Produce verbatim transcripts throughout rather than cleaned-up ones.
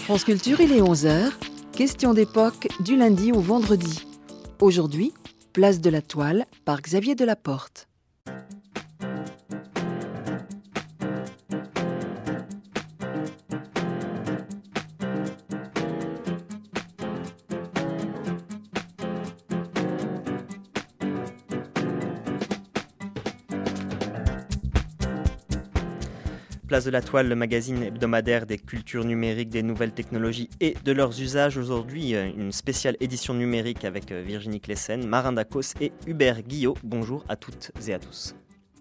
France Culture, il est onze heures. Question d'époque du lundi au vendredi. Aujourd'hui, place de la Toile par Xavier Delaporte. Place de la Toile, le magazine hebdomadaire des cultures numériques, des nouvelles technologies et de leurs usages. Aujourd'hui, une spéciale édition numérique avec Virginie Cleyssen, Marin Dacos et Hubert Guillot. Bonjour à toutes et à tous.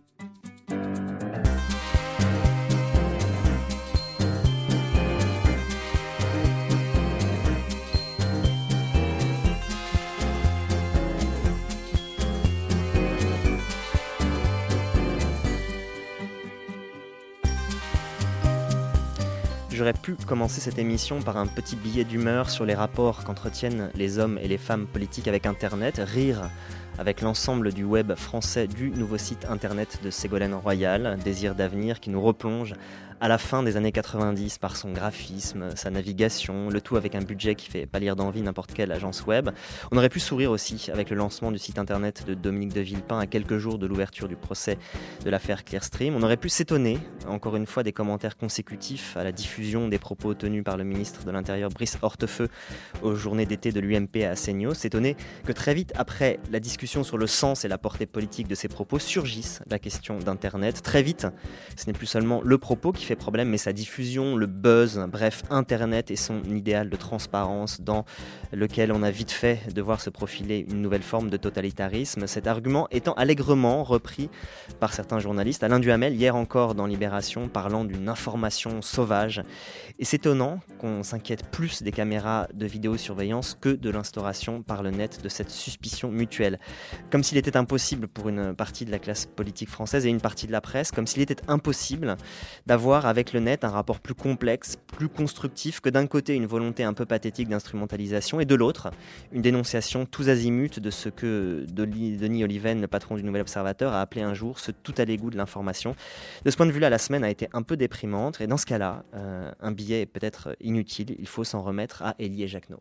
J'aurais pu commencer cette émission par un petit billet d'humeur sur les rapports qu'entretiennent les hommes et les femmes politiques avec Internet, rire avec l'ensemble du web français du nouveau site internet de Ségolène Royal, Désir d'avenir, qui nous replonge à la fin des années quatre-vingt-dix par son graphisme, sa navigation, le tout avec un budget qui fait pâlir d'envie n'importe quelle agence web. On aurait pu sourire aussi avec le lancement du site internet de Dominique de Villepin à quelques jours de l'ouverture du procès de l'affaire Clearstream. On aurait pu s'étonner, encore une fois, des commentaires consécutifs à la diffusion des propos tenus par le ministre de l'Intérieur Brice Hortefeux aux journées d'été de l'U M P à Seignos. S'étonner que très vite après la discussion sur le sens et la portée politique de ces propos surgisse la question d'Internet. Très vite, ce n'est plus seulement le propos qui fait problème, mais sa diffusion, le buzz, bref, Internet et son idéal de transparence dans lequel on a vite fait de voir se profiler une nouvelle forme de totalitarisme. Cet argument étant allègrement repris par certains journalistes. Alain Duhamel, hier encore dans Libération, parlant d'une information sauvage. Et c'est étonnant qu'on s'inquiète plus des caméras de vidéosurveillance que de l'instauration par le net de cette suspicion mutuelle. Comme s'il était impossible pour une partie de la classe politique française et une partie de la presse, comme s'il était impossible d'avoir avec le net un rapport plus complexe, plus constructif que d'un côté une volonté un peu pathétique d'instrumentalisation et de l'autre une dénonciation tous azimuts de ce que Denis Oliven, le patron du Nouvel Observateur, a appelé un jour ce tout à l'égout de l'information. De ce point de vue-là, la semaine a été un peu déprimante et dans ce cas-là, euh, un billet est peut-être inutile, il faut s'en remettre à Élie et Jacquenot.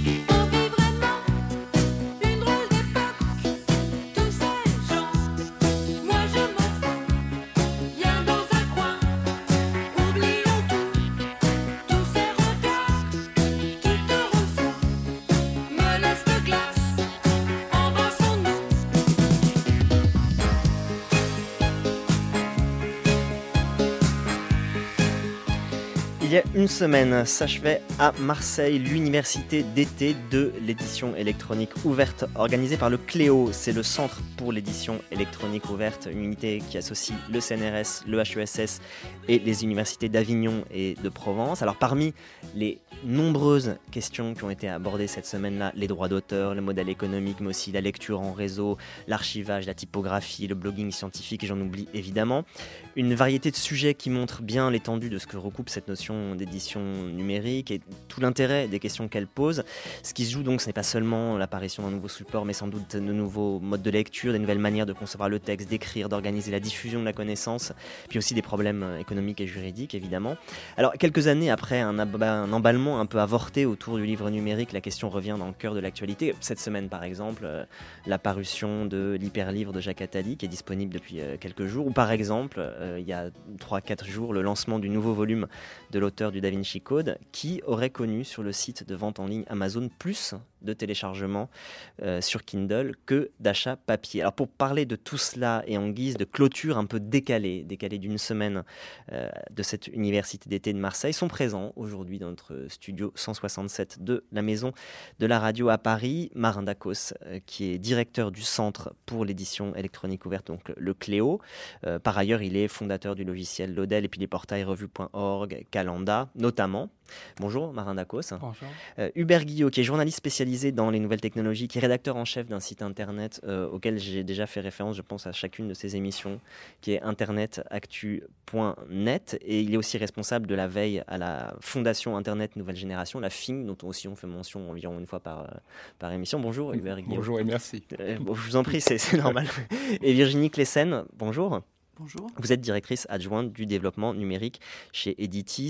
Il y a une semaine s'achevait à Marseille l'université d'été de l'édition électronique ouverte organisée par le Cléo. C'est le Centre pour l'édition électronique ouverte, une unité qui associe le C N R S, le H E S S et les universités d'Avignon et de Provence. Alors parmi les nombreuses questions qui ont été abordées cette semaine-là, les droits d'auteur, le modèle économique, mais aussi la lecture en réseau, l'archivage, la typographie, le blogging scientifique, et j'en oublie évidemment. Une variété de sujets qui montrent bien l'étendue de ce que recoupe cette notion d'édition numérique et tout l'intérêt des questions qu'elle pose. Ce qui se joue donc, ce n'est pas seulement l'apparition d'un nouveau support, mais sans doute de nouveaux modes de lecture, des nouvelles manières de concevoir le texte, d'écrire, d'organiser la diffusion de la connaissance, puis aussi des problèmes économiques et juridiques, évidemment. Alors, quelques années après un, ab- un emballement un peu avorté autour du livre numérique, la question revient dans le cœur de l'actualité. Cette semaine, par exemple, euh, la parution de l'hyperlivre de Jacques Attali, qui est disponible depuis euh, quelques jours, ou par exemple, euh, il y a trois quatre jours, le lancement du nouveau volume de l'auteur du Da Vinci Code, qui aurait connu sur le site de vente en ligne Amazon plus de téléchargements euh, sur Kindle que d'achats papier. Alors pour parler de tout cela et en guise de clôture un peu décalée, décalée d'une semaine euh, de cette université d'été de Marseille, sont présents aujourd'hui dans notre studio cent soixante-sept de la Maison de la Radio à Paris, Marin Dacos, euh, qui est directeur du Centre pour l'édition électronique ouverte, donc le Cléo. Euh, par ailleurs, il est fondateur du logiciel Lodel et puis des portails revue point org, Calanda, notamment. Bonjour Marin Dacos. Bonjour. Euh, Hubert Guillot, qui est journaliste spécialisé dans les nouvelles technologies, qui est rédacteur en chef d'un site internet euh, auquel j'ai déjà fait référence, je pense, à chacune de ses émissions, qui est internet actu point net, et il est aussi responsable de la veille à la Fondation Internet Nouvelle Génération, la F I N, dont aussi on fait mention environ une fois par, euh, par émission. Bonjour Hubert Guillot. Bonjour et merci. Euh, bon, je vous en prie, c'est, c'est normal. Et Virginie Cleyssen, bonjour. Bonjour. Vous êtes directrice adjointe du développement numérique chez Editis,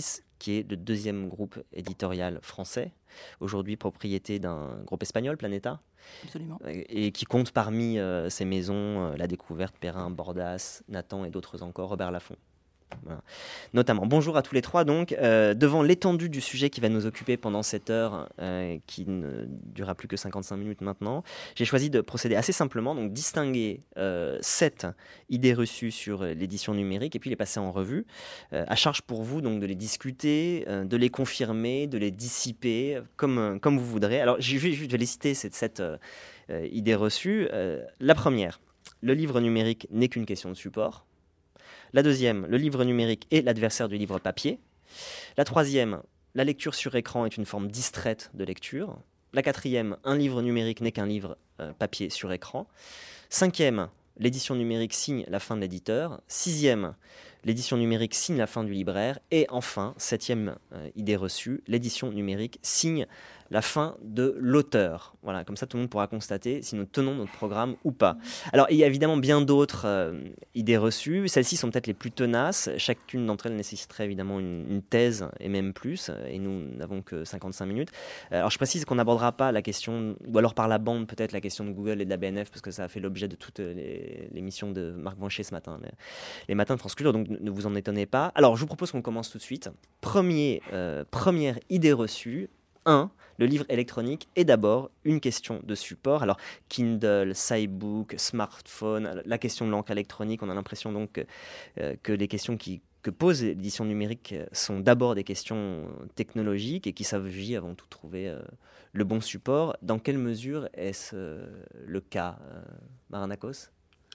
qui est le deuxième groupe éditorial français, aujourd'hui propriété d'un groupe espagnol, Planeta. Absolument. Et qui compte parmi euh, ces maisons euh, La Découverte, Perrin, Bordas, Nathan et d'autres encore, Robert Laffont. Voilà. Notamment. Bonjour à tous les trois. Donc, euh, devant l'étendue du sujet qui va nous occuper pendant cette heure, euh, qui ne durera plus que cinquante-cinq minutes maintenant, j'ai choisi de procéder assez simplement, donc distinguer euh, sept idées reçues sur l'édition numérique et puis les passer en revue. Euh, à charge pour vous donc de les discuter, euh, de les confirmer, de les dissiper, comme, euh, comme vous voudrez. Alors, je vais, je vais les citer, ces sept euh, euh, idées reçues. Euh, la première, le livre numérique n'est qu'une question de support. La deuxième, le livre numérique est l'adversaire du livre papier. La troisième, la lecture sur écran est une forme distraite de lecture. La quatrième, un livre numérique n'est qu'un livre euh, papier sur écran. Cinquième, l'édition numérique signe la fin de l'éditeur. Sixième, l'édition numérique signe la fin du libraire. Et enfin, septième euh, idée reçue, l'édition numérique signe la fin de l'auteur. Voilà, comme ça tout le monde pourra constater si nous tenons notre programme ou pas. Alors il y a évidemment bien d'autres euh, idées reçues. Celles-ci sont peut-être les plus tenaces. Chacune d'entre elles nécessiterait évidemment une, une thèse et même plus. Et nous n'avons que cinquante-cinq minutes. Alors je précise qu'on n'abordera pas la question, ou alors par la bande peut-être la question de Google et de la B N F, parce que ça a fait l'objet de toutes les, l'émission de Marc Vancher ce matin, les, les matins de France Culture, donc ne vous en étonnez pas. Alors je vous propose qu'on commence tout de suite. Premier, euh, première idée reçue. un. Le livre électronique est d'abord une question de support. Alors, Kindle, Cybook, smartphone, la question de l'encre électronique, on a l'impression donc que, euh, que les questions qui, que pose l'édition numérique sont d'abord des questions technologiques et qu'il s'agit avant tout de trouver euh, le bon support. Dans quelle mesure est-ce euh, le cas, euh, Maranakos ?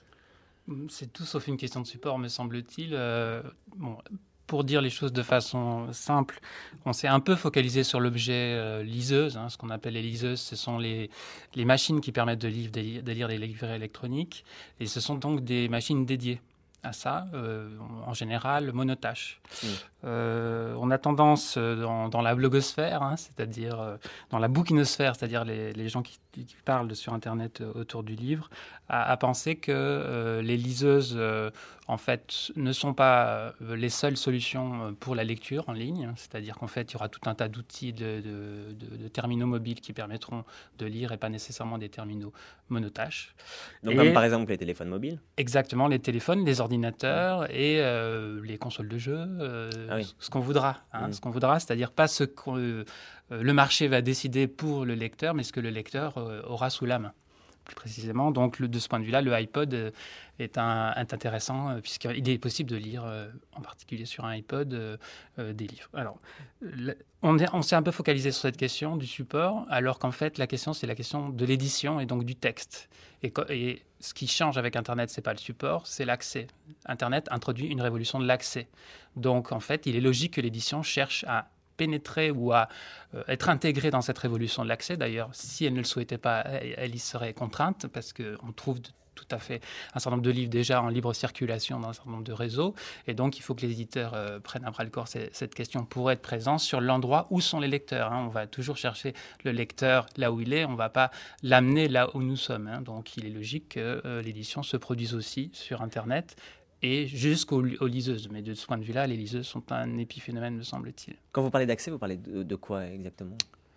C'est tout sauf une question de support, me semble-t-il. Euh, bon, pour dire les choses de façon simple, on s'est un peu focalisé sur l'objet euh, liseuse. Hein, ce qu'on appelle les liseuses, ce sont les, les machines qui permettent de, livre, de, de lire des livrets électroniques. Et ce sont donc des machines dédiées à ça, euh, en général monotâches. Mmh. Euh, on a tendance dans, dans la blogosphère, hein, c'est-à-dire euh, dans la bouquinosphère, c'est-à-dire les, les gens qui, qui parlent sur Internet euh, autour du livre, à, à penser que euh, les liseuses, euh, en fait, ne sont pas euh, les seules solutions pour la lecture en ligne, c'est-à-dire qu'en fait, il y aura tout un tas d'outils de, de, de, de terminaux mobiles qui permettront de lire et pas nécessairement des terminaux monotâches. Donc et, comme par exemple les téléphones mobiles ? Exactement, les téléphones, les ordinateurs et euh, les consoles de jeux, euh, ah oui. ce qu'on voudra, hein, mmh. ce qu'on voudra, c'est-à-dire pas ce que euh, le marché va décider pour le lecteur, mais ce que le lecteur euh, aura sous la main. Plus précisément, donc le, de ce point de vue-là, le iPod euh, est, un, est intéressant euh, puisqu'il est possible de lire, euh, en particulier sur un iPod, euh, euh, des livres. Alors, le, on, est, on s'est un peu focalisé sur cette question du support, alors qu'en fait, la question, c'est la question de l'édition et donc du texte. Et, et ce qui change avec Internet, c'est pas le support, c'est l'accès. Internet introduit une révolution de l'accès. Donc, en fait, il est logique que l'édition cherche à pénétrer ou à euh, être intégrée dans cette révolution de l'accès. D'ailleurs, si elle ne le souhaitait pas, elle, elle y serait contrainte parce qu'on trouve de, tout à fait un certain nombre de livres déjà en libre circulation dans un certain nombre de réseaux. Et donc, il faut que les éditeurs euh, prennent à bras-le-corps cette, cette question pour être présents sur l'endroit où sont les lecteurs. Hein. On va toujours chercher le lecteur là où il est. On ne va pas l'amener là où nous sommes. Hein. Donc, il est logique que euh, l'édition se produise aussi sur Internet et jusqu'aux aux liseuses. Mais de ce point de vue-là, les liseuses sont un épiphénomène, me semble-t-il. Quand vous parlez d'accès, vous parlez de, de quoi exactement ?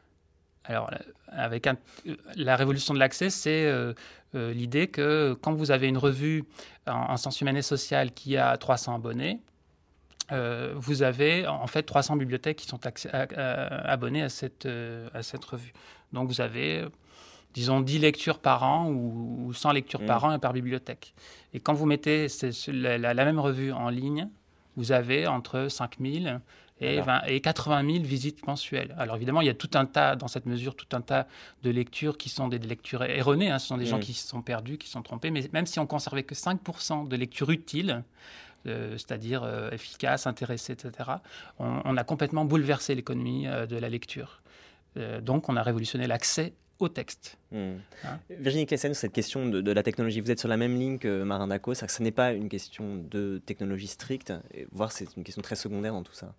Alors, avec un, la révolution de l'accès, c'est euh, euh, l'idée que quand vous avez une revue en, en sens humain et social qui a trois cents abonnés, euh, vous avez en fait trois cents bibliothèques qui sont accès, à, à, abonnées à cette, euh, à cette revue. Donc, vous avez, disons, dix lectures par an ou, ou cent lectures mmh. par an et par bibliothèque. Et quand vous mettez la, la, la même revue en ligne, vous avez entre cinq mille et, vingt, et quatre-vingt mille visites mensuelles. Alors évidemment, il y a tout un tas, dans cette mesure, tout un tas de lectures qui sont des lectures erronées. Hein. Ce sont des mmh. gens qui se sont perdus, qui se sont trompés. Mais même si on conservait que cinq pour cent de lectures utiles, euh, c'est-à-dire euh, efficaces, intéressées, et cetera, on, on a complètement bouleversé l'économie euh, de la lecture. Euh, donc, on a révolutionné l'accès au texte. Mmh. Hein Virginie Claessens, cette question de, de la technologie, vous êtes sur la même ligne que Maranakos, c'est-à-dire que ce n'est pas une question de technologie stricte, voire c'est une question très secondaire dans tout ça.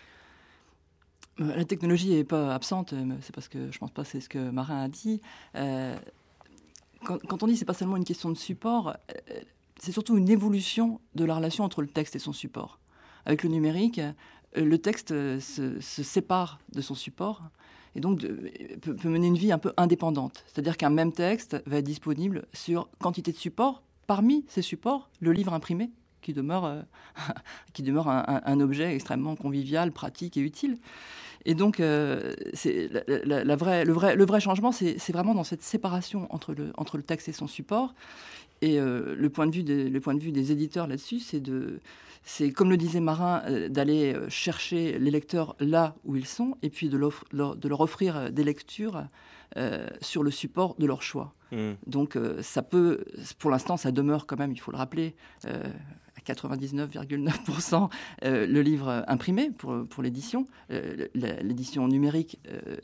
La technologie n'est pas absente, c'est parce que je ne pense pas que c'est ce que Marin a dit. Euh, quand, quand on dit que ce n'est pas seulement une question de support, euh, c'est surtout une évolution de la relation entre le texte et son support. Avec le numérique, le texte se, se sépare de son support et donc de, peut, peut mener une vie un peu indépendante. C'est-à-dire qu'un même texte va être disponible sur quantité de supports. Parmi ces supports, le livre imprimé, qui demeure, euh, qui demeure un, un, un objet extrêmement convivial, pratique et utile. Et donc, euh, c'est la, la, la vraie, le, vrai, le vrai changement, c'est, c'est vraiment dans cette séparation entre le, entre le texte et son support. Et euh, le, point de vue des, le point de vue des éditeurs là-dessus, c'est, de, c'est comme le disait Marin, euh, d'aller chercher les lecteurs là où ils sont et puis de, leur, de leur offrir des lectures euh, sur le support de leur choix. Mmh. Donc, euh, ça peut, pour l'instant, ça demeure quand même, il faut le rappeler, euh, à quatre-vingt-dix-neuf virgule neuf pour cent euh, le livre imprimé pour, pour l'édition. Euh, l'édition numérique, euh,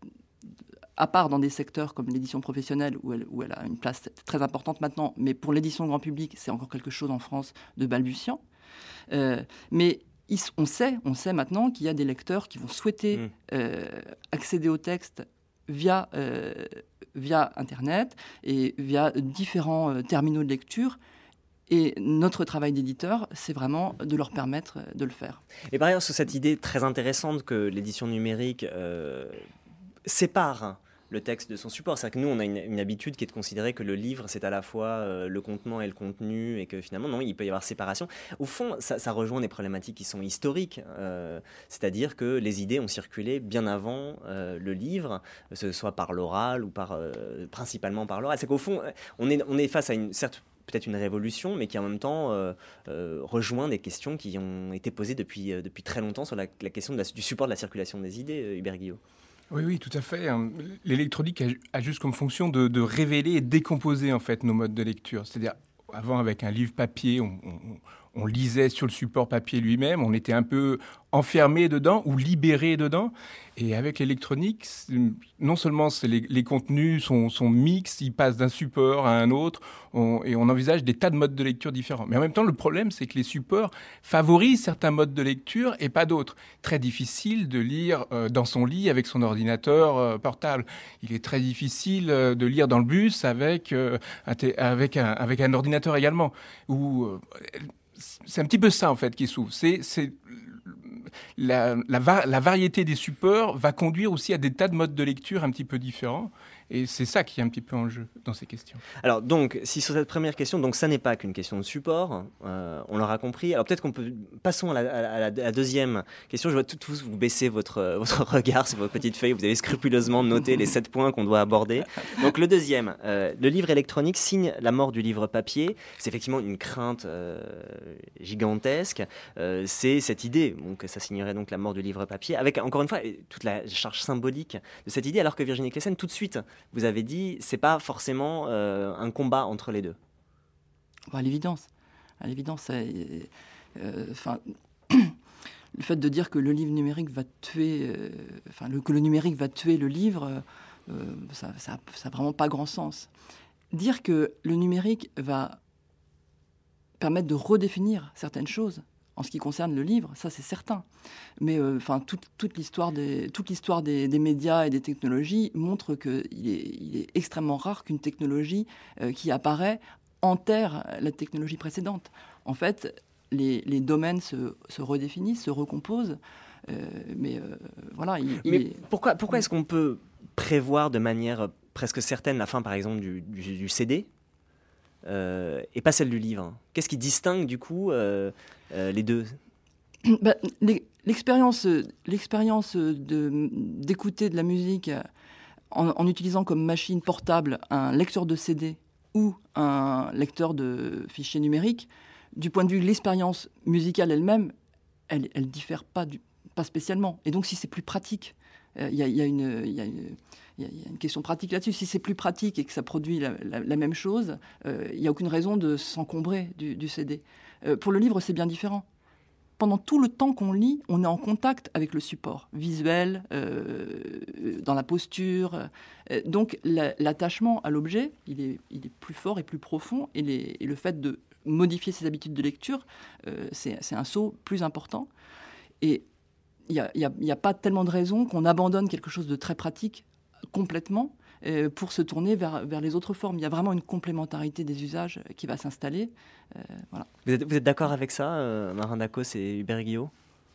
à part dans des secteurs comme l'édition professionnelle, où elle, où elle a une place très importante maintenant, mais pour l'édition grand public, c'est encore quelque chose en France de balbutiant. Euh, mais on sait, on sait maintenant qu'il y a des lecteurs qui vont souhaiter mmh. euh, accéder au texte via, euh, via Internet et via différents euh, terminaux de lecture. Et notre travail d'éditeur, c'est vraiment de leur permettre de le faire. Et par ailleurs, sur cette idée très intéressante que l'édition numérique euh, sépare le texte de son support. C'est-à-dire que nous, on a une, une habitude qui est de considérer que le livre, c'est à la fois euh, le contenant et le contenu, et que finalement, non, il peut y avoir séparation. Au fond, ça, ça rejoint des problématiques qui sont historiques. Euh, c'est-à-dire que les idées ont circulé bien avant euh, le livre, que ce soit par l'oral ou par, euh, principalement par l'oral. C'est qu'au fond, on est, on est face à une certes peut-être une révolution, mais qui en même temps euh, euh, rejoint des questions qui ont été posées depuis, euh, depuis très longtemps sur la, la question de la, du support de la circulation des idées, euh, Hubert Guillot. Oui, oui, tout à fait. L'électronique a, a juste comme fonction de, de révéler et décomposer en fait nos modes de lecture. C'est-à-dire, avant, avec un livre papier, on, on, on lisait sur le support papier lui-même, on était un peu enfermé dedans ou libéré dedans. Et avec l'électronique, non seulement c'est les, les contenus sont, sont mixtes, ils passent d'un support à un autre, on, et on envisage des tas de modes de lecture différents. Mais en même temps, le problème, c'est que les supports favorisent certains modes de lecture et pas d'autres. Très difficile de lire euh, dans son lit avec son ordinateur euh, portable. Il est très difficile euh, de lire dans le bus avec, euh, un t- avec, un, avec un ordinateur également. Ou, euh, c'est un petit peu ça, en fait, qui s'ouvre. C'est... c'est La, la, va, la variété des supports va conduire aussi à des tas de modes de lecture un petit peu différents. Et c'est ça qui est un petit peu en jeu dans ces questions. Alors, donc, si sur cette première question, donc ça n'est pas qu'une question de support, euh, on l'aura compris. Alors, peut-être qu'on peut... Passons à la, à la, à la deuxième question. Je vois tous vous baisser votre, votre regard sur votre petite feuille. Vous avez scrupuleusement noté les sept points qu'on doit aborder. Donc, le deuxième, euh, le livre électronique signe la mort du livre papier. C'est effectivement une crainte euh, gigantesque. Euh, c'est cette idée donc, que ça signerait donc la mort du livre papier, avec, encore une fois, toute la charge symbolique de cette idée, alors que Virginie Claessens, tout de suite, vous avez dit, c'est pas forcément euh, un combat entre les deux. Bon, à l'évidence, à l'évidence, euh, enfin, le fait de dire que le livre numérique va tuer, enfin, euh, que le numérique va tuer le livre, euh, ça, ça, ça a vraiment pas grand sens. Dire que le numérique va permettre de redéfinir certaines choses. En ce qui concerne le livre, ça c'est certain. Mais euh, enfin, toute, toute l'histoire, des, toute l'histoire des, des médias et des technologies montre qu'il est, il est extrêmement rare qu'une technologie euh, qui apparaît enterre la technologie précédente. En fait, les, les domaines se, se redéfinissent, se recomposent. Euh, mais euh, voilà. Il, mais il... pourquoi, pourquoi est-ce qu'on peut prévoir de manière presque certaine la fin, par exemple, du, du, du C D euh, et pas celle du livre? Qu'est-ce qui distingue du coup euh, euh, les deux? Bah, l'expérience, l'expérience de, d'écouter de la musique en, en utilisant comme machine portable un lecteur de C D ou un lecteur de fichiers numériques, du point de vue de l'expérience musicale elle-même, elle ne diffère pas, du, pas spécialement. Et donc, si c'est plus pratique, il euh, y, y, y, y, y a une question pratique là-dessus. Si c'est plus pratique et que ça produit la, la, la même chose, il euh, n'y a aucune raison de s'encombrer du, du C D. Euh, pour le livre, c'est bien différent. Pendant tout le temps qu'on lit, on est en contact avec le support visuel, euh, dans la posture. Euh, donc, la, l'attachement à l'objet, il est, il est plus fort et plus profond. Et, les, et le fait de modifier ses habitudes de lecture, euh, c'est, c'est un saut plus important. Et il n'y a, y a, y a pas tellement de raisons qu'on abandonne quelque chose de très pratique complètement euh, pour se tourner vers, vers les autres formes. Il y a vraiment une complémentarité des usages qui va s'installer. Euh, voilà. Vous êtes, vous êtes d'accord avec ça, euh, Marin Dacos et Hubert Guillot?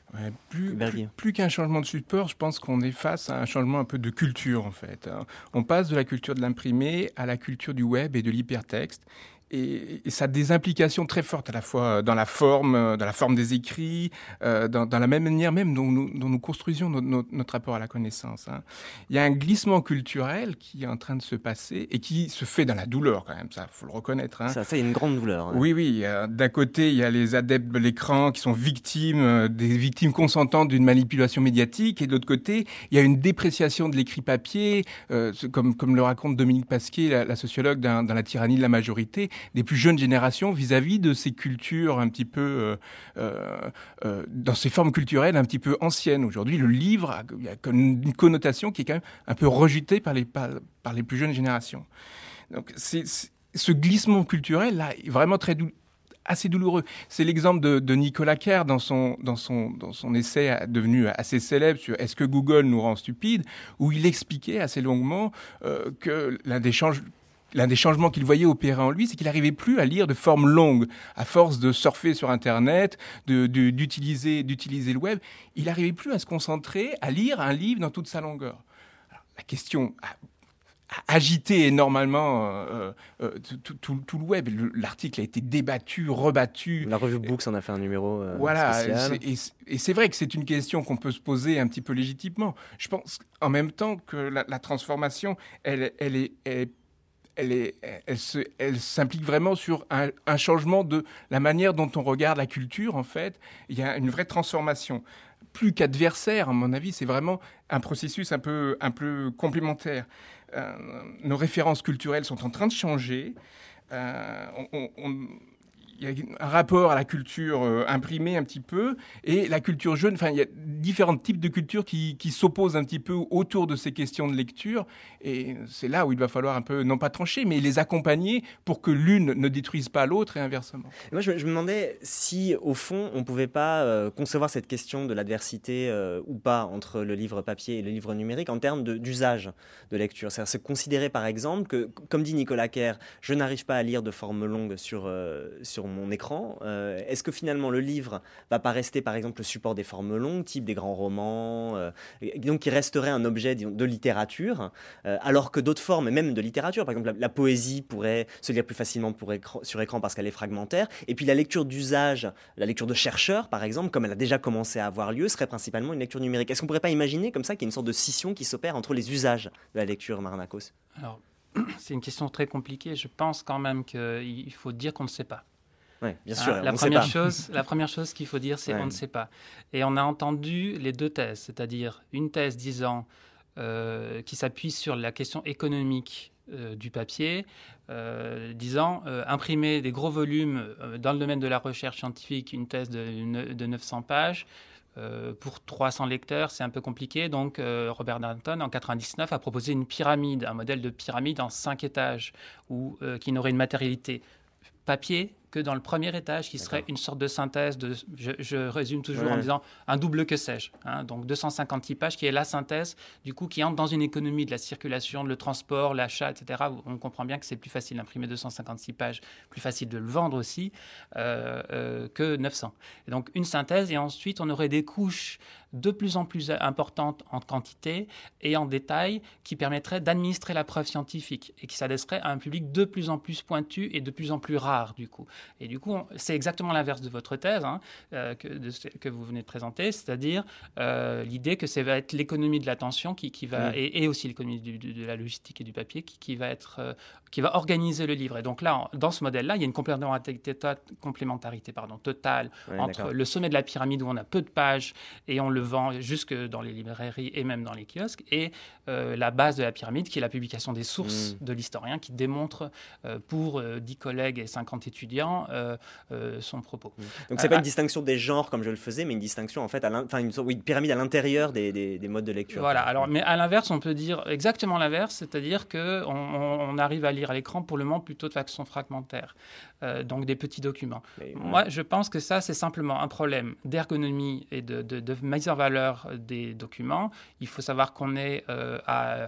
Ouais, plus, plus, plus qu'un changement de support, je pense qu'on est face à un changement un peu de culture, en fait. On passe de la culture de l'imprimé à la culture du web et de l'hypertexte. Et, et ça a des implications très fortes à la fois dans la forme, dans la forme des écrits, euh, dans, dans la même manière même dont nous, dont nous construisions notre, notre, notre rapport à la connaissance. Hein. Il y a un glissement culturel qui est en train de se passer et qui se fait dans la douleur quand même, ça faut le reconnaître. Hein. Ça, c'est une grande douleur. Hein. Oui, oui. Euh, d'un côté, il y a les adeptes de l'écran qui sont victimes, euh, des victimes consentantes d'une manipulation médiatique, et de l'autre côté, il y a une dépréciation de l'écrit papier, euh, comme, comme le raconte Dominique Pasquier, la, la sociologue dans, dans La tyrannie de la majorité, des plus jeunes générations vis-à-vis de ces cultures un petit peu, euh, euh, euh, dans ces formes culturelles un petit peu anciennes. Aujourd'hui, le livre a, a une connotation qui est quand même un peu rejetée par les, par, par les plus jeunes générations. Donc, c'est, c'est, ce glissement culturel là est vraiment très dou- assez douloureux. C'est l'exemple de, de Nicolas Kerr dans son, dans, son, dans son essai devenu assez célèbre sur « Est-ce que Google nous rend stupides ?», où il expliquait assez longuement euh, que l'un des changements L'un des changements qu'il voyait opérer en lui, c'est qu'il n'arrivait plus à lire de forme longue. À force de surfer sur Internet, de, de, d'utiliser, d'utiliser le web, il n'arrivait plus à se concentrer, à lire un livre dans toute sa longueur. Alors, la question a, a agité énormément euh, euh, tout, tout, tout le web. Le, l'article a été débattu, rebattu. La revue Books en a fait un numéro euh, voilà, spécial. Et, et c'est vrai que c'est une question qu'on peut se poser un petit peu légitimement. Je pense en même temps que la, la transformation, elle, elle est... Elle est Elle, est, elle, se, elle s'implique vraiment sur un, un changement de la manière dont on regarde la culture, en fait. Il y a une vraie transformation. Plus qu'adversaire, à mon avis, c'est vraiment un processus un peu, un peu complémentaire. Euh, nos références culturelles sont en train de changer. Euh, on, on, il y a un rapport à la culture euh, imprimée un petit peu, et la culture jeune, enfin, il y a différents types de cultures qui, qui s'opposent un petit peu autour de ces questions de lecture, et c'est là où il va falloir un peu, non pas trancher, mais les accompagner pour que l'une ne détruise pas l'autre et inversement. Et moi, je, je me demandais si, au fond, on ne pouvait pas euh, concevoir cette question de l'adversité euh, ou pas entre le livre papier et le livre numérique en termes de, d'usage de lecture. C'est-à-dire se considérer, par exemple, que, comme dit Nicolas Kerr, je n'arrive pas à lire de forme longue sur, euh, sur mon écran. Euh, est-ce que finalement le livre va pas rester par exemple le support des formes longues, type des grands romans, euh, donc qui resterait un objet de littérature, euh, alors que d'autres formes, même de littérature, par exemple la, la poésie pourrait se lire plus facilement pour écran, sur écran parce qu'elle est fragmentaire, et puis la lecture d'usage, la lecture de chercheurs par exemple, comme elle a déjà commencé à avoir lieu, serait principalement une lecture numérique. Est-ce qu'on pourrait pas imaginer comme ça qu'il y a une sorte de scission qui s'opère entre les usages de la lecture, Marnakos ? Alors, c'est une question très compliquée. Je pense quand même qu'il faut dire qu'on ne sait pas. Oui, bien sûr. Hein, la, première chose, la première chose qu'il faut dire, c'est ouais. on ne sait pas. Et on a entendu les deux thèses, c'est-à-dire une thèse disant, euh, qui s'appuie sur la question économique euh, du papier, euh, disant euh, imprimer des gros volumes euh, dans le domaine de la recherche scientifique, une thèse de, de neuf cents pages, Euh, pour trois cents lecteurs, c'est un peu compliqué. Donc, euh, Robert Darnton, en quatre-vingt-dix-neuf, a proposé une pyramide, un modèle de pyramide en cinq étages, où, euh, qui n'aurait une matérialité papier que dans le premier étage, qui serait D'accord. une sorte de synthèse, de, je, je résume toujours ouais. en disant un double que sais-je, hein, donc deux cent cinquante-six pages, qui est la synthèse, du coup, qui entre dans une économie de la circulation, le transport, l'achat, et cetera. On comprend bien que c'est plus facile d'imprimer deux cent cinquante-six pages, plus facile de le vendre aussi, euh, euh, que neuf cents. Et donc, une synthèse, et ensuite, on aurait des couches de plus en plus importantes en quantité et en détail, qui permettraient d'administrer la preuve scientifique et qui s'adresserait à un public de plus en plus pointu et de plus en plus rare, du coup. Et du coup, on, c'est exactement l'inverse de votre thèse hein, euh, que, de, que vous venez de présenter, c'est-à-dire euh, l'idée que ça va être l'économie de l'attention qui, qui va, mmh. et, et aussi l'économie du, du, de la logistique et du papier qui, qui, va être, euh, qui va organiser le livre. Et donc là, dans ce modèle-là, il y a une complémentarité, complémentarité pardon, totale ouais, entre d'accord. le sommet de la pyramide où on a peu de pages et on le vend jusque dans les librairies et même dans les kiosques, et euh, la base de la pyramide qui est la publication des sources mmh. de l'historien qui démontre euh, pour euh, dix collègues et cinquante étudiants Euh, euh, son propos. Donc c'est euh, pas une distinction des genres comme je le faisais, mais une distinction en fait, à enfin une, oui, une pyramide à l'intérieur des, des, des modes de lecture. Voilà. Alors, mais à l'inverse, on peut dire exactement l'inverse, c'est-à-dire que on, on arrive à lire à l'écran pour le moment plutôt de façon fragmentaire, euh, donc des petits documents. Mais, Moi, ouais. je pense que ça, c'est simplement un problème d'ergonomie et de, de, de mise en valeur des documents. Il faut savoir qu'on est euh, à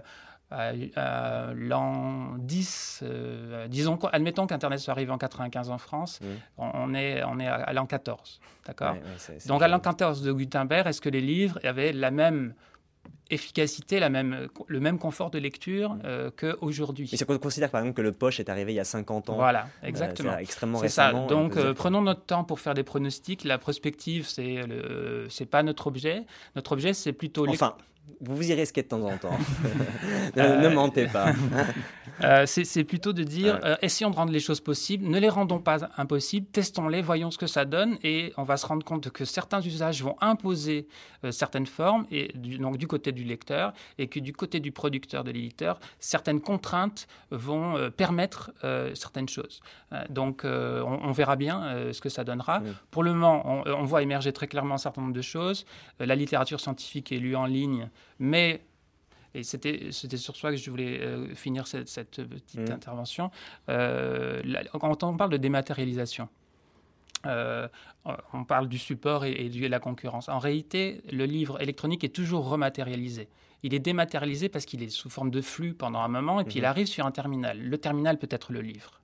à, à l'an dix, euh, disons, admettons qu'Internet soit arrivé en quatre-vingt-quinze en France, mmh. on, on, est, on est à, à l'an quatorze, d'accord ouais, ouais, c'est, c'est Donc, à l'an quatorze de Gutenberg, est-ce que les livres avaient la même efficacité, la même, le même confort de lecture euh, qu'aujourd'hui. Mais si on considère par exemple que le Poche est arrivé il y a cinquante ans. Voilà, exactement. Euh, c'est extrêmement c'est récemment. Ça. Donc euh, prenons notre temps pour faire des pronostics. La prospective, c'est le, c'est pas notre objet. Notre objet, c'est plutôt... Enfin, vous y risquez de temps en temps. ne, euh... ne mentez pas. euh, c'est, c'est plutôt de dire, ouais. euh, essayons de rendre les choses possibles, ne les rendons pas impossibles, testons-les, voyons ce que ça donne, et on va se rendre compte que certains usages vont imposer euh, certaines formes, et du, donc du côté du lecteur, et que du côté du producteur, de l'éditeur, certaines contraintes vont euh, permettre euh, certaines choses. Euh, donc euh, on, on verra bien euh, ce que ça donnera. Ouais. Pour le moment, on, on voit émerger très clairement un certain nombre de choses. Euh, la littérature scientifique est lue en ligne, mais, et c'était, c'était sur ça que je voulais euh, finir cette, cette petite mmh. intervention, euh, la, quand on parle de dématérialisation, euh, on parle du support et, et de la concurrence. En réalité, le livre électronique est toujours rematérialisé. Il est dématérialisé parce qu'il est sous forme de flux pendant un moment, et puis mmh. il arrive sur un terminal. Le terminal peut être le livre.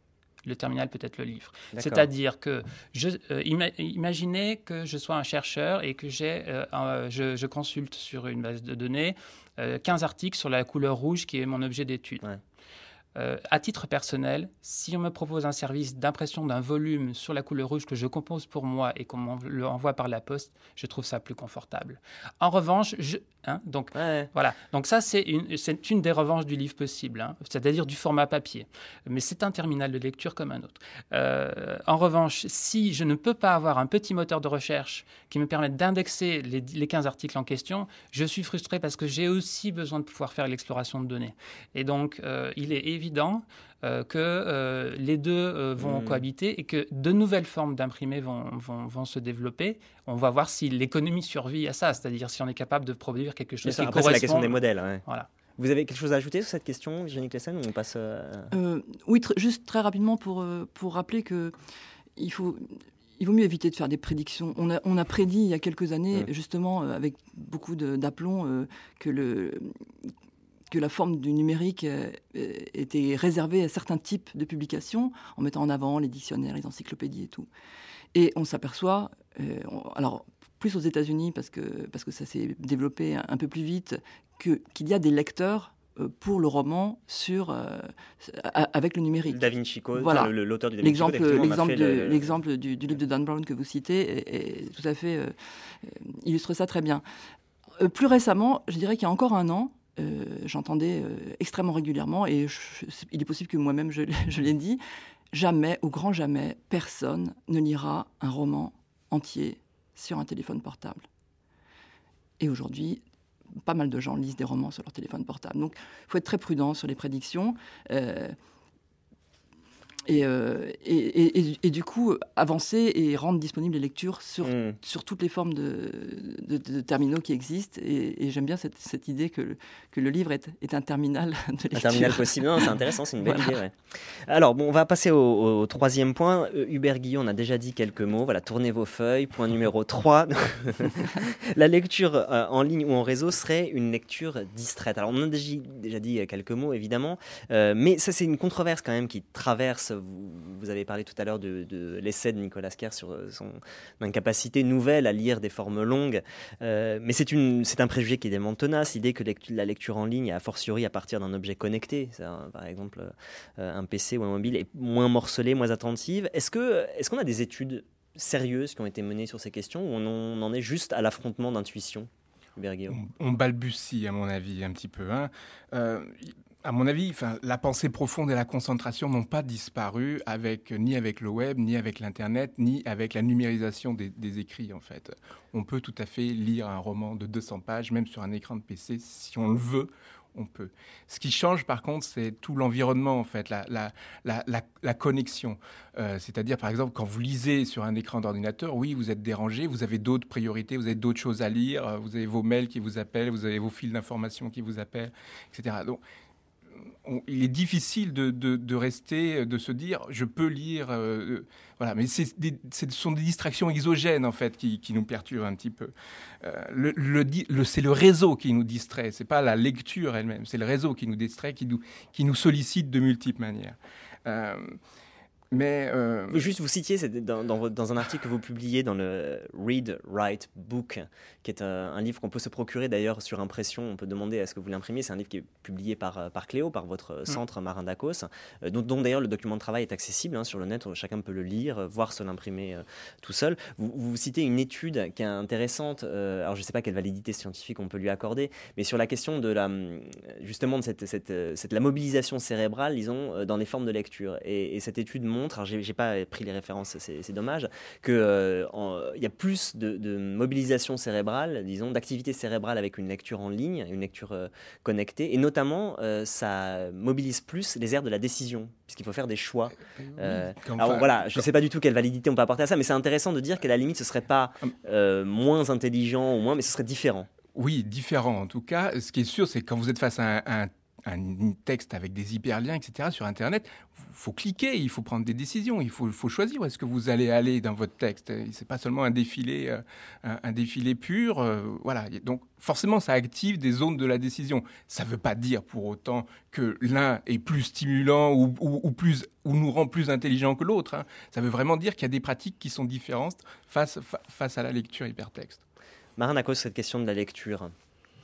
Le terminal peut être le livre. D'accord. C'est-à-dire que, je, euh, ima- imaginez que je sois un chercheur et que j'ai, euh, un, je, je consulte sur une base de données euh, quinze articles sur la couleur rouge qui est mon objet d'étude. Ouais. Euh, à titre personnel, si on me propose un service d'impression d'un volume sur la couleur rouge que je compose pour moi et qu'on m'envoie par la poste, je trouve ça plus confortable. En revanche, je, hein, donc, ouais. voilà. donc ça, c'est une, c'est une des revanches du livre possible, hein, c'est-à-dire du format papier. Mais c'est un terminal de lecture comme un autre. Euh, en revanche, si je ne peux pas avoir un petit moteur de recherche qui me permette d'indexer les, les quinze articles en question, je suis frustré parce que j'ai aussi besoin de pouvoir faire l'exploration de données. Et donc, euh, il est évident évident euh, que euh, les deux euh, vont mmh. cohabiter et que de nouvelles formes d'imprimés vont, vont, vont se développer. On va voir si l'économie survit à ça, c'est-à-dire si on est capable de produire quelque chose ça, qui après, correspond... c'est la question des modèles. Ouais. Voilà. Vous avez quelque chose à ajouter sur cette question, Virginie Claessens, ou on passe à... euh, Oui, tr- juste très rapidement pour, euh, pour rappeler que il faut... Il vaut mieux éviter de faire des prédictions. On a, on a prédit il y a quelques années, mmh. justement, euh, avec beaucoup de, d'aplomb, euh, que le... que la forme du numérique euh, était réservée à certains types de publications, en mettant en avant les dictionnaires, les encyclopédies et tout. Et on s'aperçoit, euh, on, alors plus aux États-Unis, parce que, parce que ça s'est développé un, un peu plus vite, que, qu'il y a des lecteurs euh, pour le roman sur, euh, avec le numérique. Da Vinci Code, voilà. le, l'auteur du Da Vinci Code, l'exemple, l'exemple, de, le... l'exemple du, du livre de Dan Brown que vous citez est, est tout à fait, euh, illustre ça très bien. Euh, plus récemment, je dirais qu'il y a encore un an, Euh, j'entendais euh, extrêmement régulièrement, et je, il est possible que moi-même je, je l'ai dit, jamais, au grand jamais, personne ne lira un roman entier sur un téléphone portable. Et aujourd'hui, pas mal de gens lisent des romans sur leur téléphone portable. Donc, il faut être très prudent sur les prédictions. Euh, Et, euh, et, et, et, et du coup, avancer et rendre disponibles les lectures sur, mmh. sur toutes les formes de, de, de terminaux qui existent. Et, et j'aime bien cette, cette idée que le, que le livre est, est un terminal de lecture. Un terminal possible, non, c'est intéressant, c'est une belle voilà. idée. Ouais. Alors, bon, on va passer au, au troisième point. Euh, Hubert Guillot, on a déjà dit quelques mots. Voilà, tournez vos feuilles. Point numéro trois. La lecture euh, en ligne ou en réseau serait une lecture distraite. Alors, on a déjà, déjà dit quelques mots, évidemment. Euh, mais ça, c'est une controverse quand même qui traverse. Vous, vous avez parlé tout à l'heure de, de l'essai de Nicolas Kerr sur son incapacité nouvelle à lire des formes longues. Euh, mais c'est, une, c'est un préjugé qui est tellement tenace, l'idée que lectu- la lecture en ligne, a fortiori à partir d'un objet connecté, ça, par exemple euh, un P C ou un mobile, est moins morcelée, moins attentive. Est-ce, que, est-ce qu'on a des études sérieuses qui ont été menées sur ces questions, ou on, on en est juste à l'affrontement d'intuitions, Hubert Guillot ? on, on balbutie, à mon avis, un petit peu. Hein. Euh, À mon avis, enfin, la pensée profonde et la concentration n'ont pas disparu avec, ni avec le web, ni avec l'Internet, ni avec la numérisation des, des écrits, en fait. On peut tout à fait lire un roman de deux cents pages, même sur un écran de P C, si on le veut, on peut. Ce qui change, par contre, c'est tout l'environnement, en fait, la, la, la, la, la connexion. Euh, c'est-à-dire, par exemple, quand vous lisez sur un écran d'ordinateur, oui, vous êtes dérangé, vous avez d'autres priorités, vous avez d'autres choses à lire, vous avez vos mails qui vous appellent, vous avez vos fils d'information qui vous appellent, et cetera. Donc, on, il est difficile de, de, de rester, de se dire, je peux lire... Euh, voilà, mais c'est des, ce sont des distractions exogènes, en fait, qui, qui nous perturbent un petit peu. Euh, le, le, le, c'est le réseau qui nous distrait, c'est pas la lecture elle-même, c'est le réseau qui nous distrait, qui nous, qui nous sollicite de multiples manières. Euh, Mais euh... Juste, vous citiez c'est dans, dans, dans un article que vous publiez dans le Read, Write Book, qui est un, un livre qu'on peut se procurer d'ailleurs sur impression. On peut demander à ce que vous l'imprimiez. C'est un livre qui est publié par, par Cléo, par votre centre mmh. Marin d'Acos, euh, dont, dont d'ailleurs le document de travail est accessible hein, sur le net. Chacun peut le lire, voir se l'imprimer euh, tout seul. Vous, vous citez une étude qui est intéressante. Euh, alors je ne sais pas quelle validité scientifique on peut lui accorder, mais sur la question de la, justement de cette, cette, cette, la mobilisation cérébrale, disons, dans les formes de lecture. Et, et cette étude montre montre, j'ai, j'ai pas pris les références, c'est, c'est dommage, qu'il euh, y a plus de, de mobilisation cérébrale, disons, d'activité cérébrale avec une lecture en ligne, une lecture euh, connectée, et notamment, euh, ça mobilise plus les aires de la décision, puisqu'il faut faire des choix. Euh, oui, alors voilà, je ne sais pas du tout quelle validité on peut apporter à ça, mais c'est intéressant de dire qu'à la limite, ce ne serait pas euh, moins intelligent ou moins, mais ce serait différent. Oui, différent en tout cas. Ce qui est sûr, c'est que quand vous êtes face à un, un un texte avec des hyperliens, et cetera, sur Internet, il faut cliquer, il faut prendre des décisions, il faut, il faut choisir où est-ce que vous allez aller dans votre texte. C'est pas seulement un défilé, euh, un, un défilé pur. Euh, voilà. Donc, forcément, ça active des zones de la décision. Ça ne veut pas dire pour autant que l'un est plus stimulant ou, ou, ou, plus, ou nous rend plus intelligents que l'autre. Hein. Ça veut vraiment dire qu'il y a des pratiques qui sont différentes face, fa- face à la lecture hypertexte. Marin, à cause de cette question de la lecture,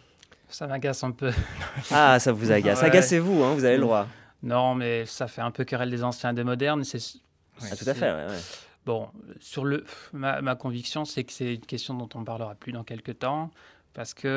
ça m'agace un peu. Ah, ça vous agace. Ouais. Agacez-vous, hein, vous avez le droit. Non, mais ça fait un peu querelle des anciens et des modernes. C'est... Ah, tout à fait, ouais, ouais. Bon, sur le... ma, ma conviction, c'est que c'est une question dont on ne parlera plus dans quelques temps, parce que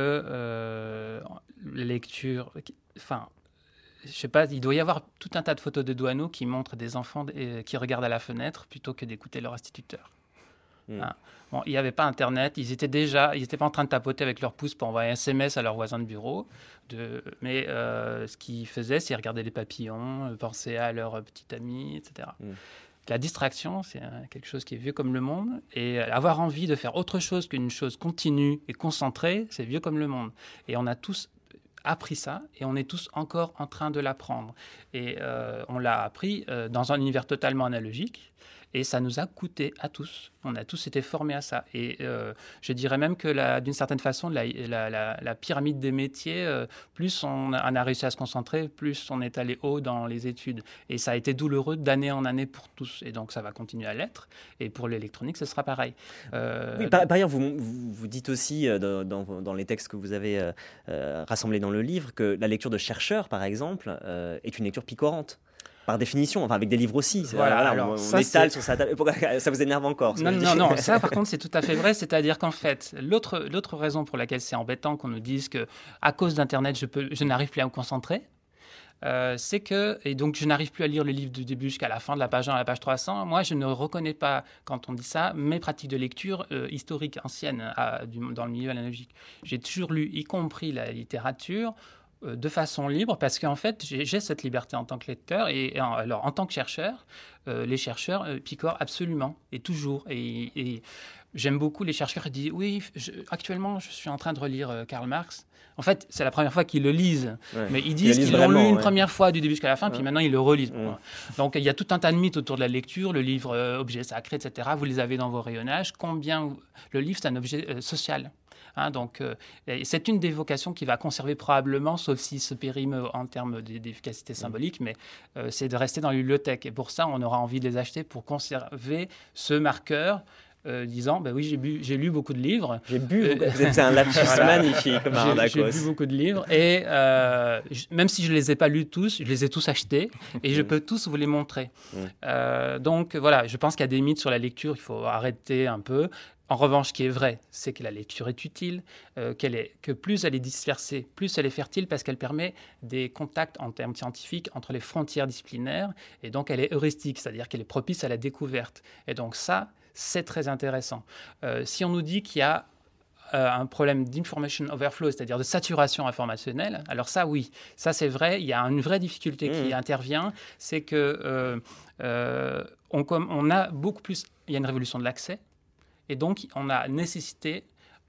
euh, la lecture... Enfin, je sais pas, il doit y avoir tout un tas de photos de Douaneau qui montrent des enfants qui regardent à la fenêtre plutôt que d'écouter leur instituteur. Mmh. Hein. Bon, il n'y avait pas Internet, ils étaient déjà, ils n'étaient pas en train de tapoter avec leur pouce pour envoyer un S M S à leurs voisins de bureau. De, mais euh, ce qu'ils faisaient, c'est regarder les papillons, penser à leur petit ami, et cetera. Mmh. La distraction, c'est quelque chose qui est vieux comme le monde. Et avoir envie de faire autre chose qu'une chose continue et concentrée, c'est vieux comme le monde. Et on a tous appris ça et on est tous encore en train de l'apprendre. Et euh, on l'a appris euh, dans un univers totalement analogique. Et ça nous a coûté à tous. On a tous été formés à ça. Et euh, je dirais même que, la, d'une certaine façon, la, la, la, la pyramide des métiers, euh, plus on a, on a réussi à se concentrer, plus on est allé haut dans les études. Et ça a été douloureux d'année en année pour tous. Et donc, ça va continuer à l'être. Et pour l'électronique, ce sera pareil. Euh, oui, par, par ailleurs, vous, vous, vous dites aussi, euh, dans, dans, dans les textes que vous avez euh, euh, rassemblés dans le livre, que la lecture de chercheurs, par exemple, euh, est une lecture picorante. Par définition, enfin avec des livres aussi. Voilà, voilà, alors, on, on ça, étale c'est... sur sa table. Ça vous énerve encore? Non, non, non, ça par contre c'est tout à fait vrai. C'est-à-dire qu'en fait, l'autre, l'autre raison pour laquelle c'est embêtant qu'on nous dise qu'à cause d'Internet, je, peux, je n'arrive plus à me concentrer, euh, c'est que, et donc je n'arrive plus à lire le livre du début jusqu'à la fin de la page un à la page trois cents. Moi, je ne reconnais pas, quand on dit ça, mes pratiques de lecture euh, historiques, anciennes, à, du, dans le milieu analogique. J'ai toujours lu, y compris la littérature, de façon libre, parce qu'en fait, j'ai, j'ai cette liberté en tant que lecteur, et, et en, alors en tant que chercheur, euh, les chercheurs euh, picorent absolument, et toujours. Et, et j'aime beaucoup les chercheurs qui disent, oui, je, actuellement, je suis en train de relire euh, Karl Marx. En fait, c'est la première fois qu'ils le lisent, ouais. mais ils disent ils qu'ils l'ont lu une ouais. première fois du début jusqu'à la fin, ouais. puis maintenant ils le relisent. Ouais. Donc il y a tout un tas de mythes autour de la lecture, le livre euh, objet sacré, et cetera. Vous les avez dans vos rayonnages. Combien le livre, c'est un objet euh, social. Hein, donc, euh, c'est une des vocations qui va conserver probablement, sauf si se périme en termes d'efficacité symbolique, mais euh, c'est de rester dans la bibliothèque. Et pour ça, on aura envie de les acheter pour conserver ce marqueur. Euh, disant, ben oui, j'ai, bu, j'ai lu beaucoup de livres. J'ai bu, euh, vous êtes un lapsus voilà. magnifique, Marin d'Acos. J'ai, j'ai lu beaucoup de livres et euh, je, même si je ne les ai pas lus tous, je les ai tous achetés et je peux tous vous les montrer. Mm. Euh, donc voilà, je pense qu'il y a des mythes sur la lecture, il faut arrêter un peu. En revanche, ce qui est vrai, c'est que la lecture est utile, euh, qu'elle est, que plus elle est dispersée, plus elle est fertile parce qu'elle permet des contacts en termes scientifiques entre les frontières disciplinaires et donc elle est heuristique, c'est-à-dire qu'elle est propice à la découverte. Et donc ça, c'est très intéressant. Euh, si on nous dit qu'il y a euh, un problème d'information overflow, c'est-à-dire de saturation informationnelle, alors ça, oui, ça c'est vrai, il y a une vraie difficulté mmh. qui intervient, c'est que euh, euh, on, on a beaucoup plus, il y a une révolution de l'accès, et donc on a nécessité,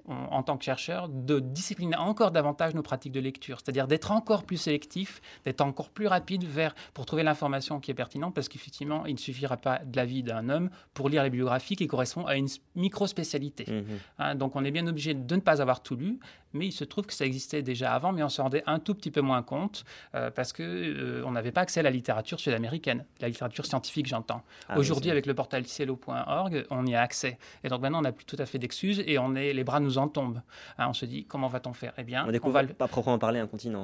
on, en tant que chercheur, de discipliner encore davantage nos pratiques de lecture, c'est-à-dire d'être encore plus sélectif, d'être encore plus rapide vers, pour trouver l'information qui est pertinente, parce qu'effectivement, il ne suffira pas de l'avis d'un homme pour lire les bibliographies qui correspondent à une micro-spécialité. Mmh. Hein, donc, on est bien obligé de ne pas avoir tout lu, mais il se trouve que ça existait déjà avant, mais on s'en rendait un tout petit peu moins compte euh, parce qu'on euh, n'avait pas accès à la littérature sud-américaine, la littérature scientifique, j'entends. Ah, Aujourd'hui, oui, avec le portail cielo point org, on y a accès. Et donc maintenant, on n'a plus tout à fait d'excuses et on est, les bras nous en tombent. Hein, on se dit, comment va-t-on faire ? Eh bien, on découvre on va pas proprement parler un continent.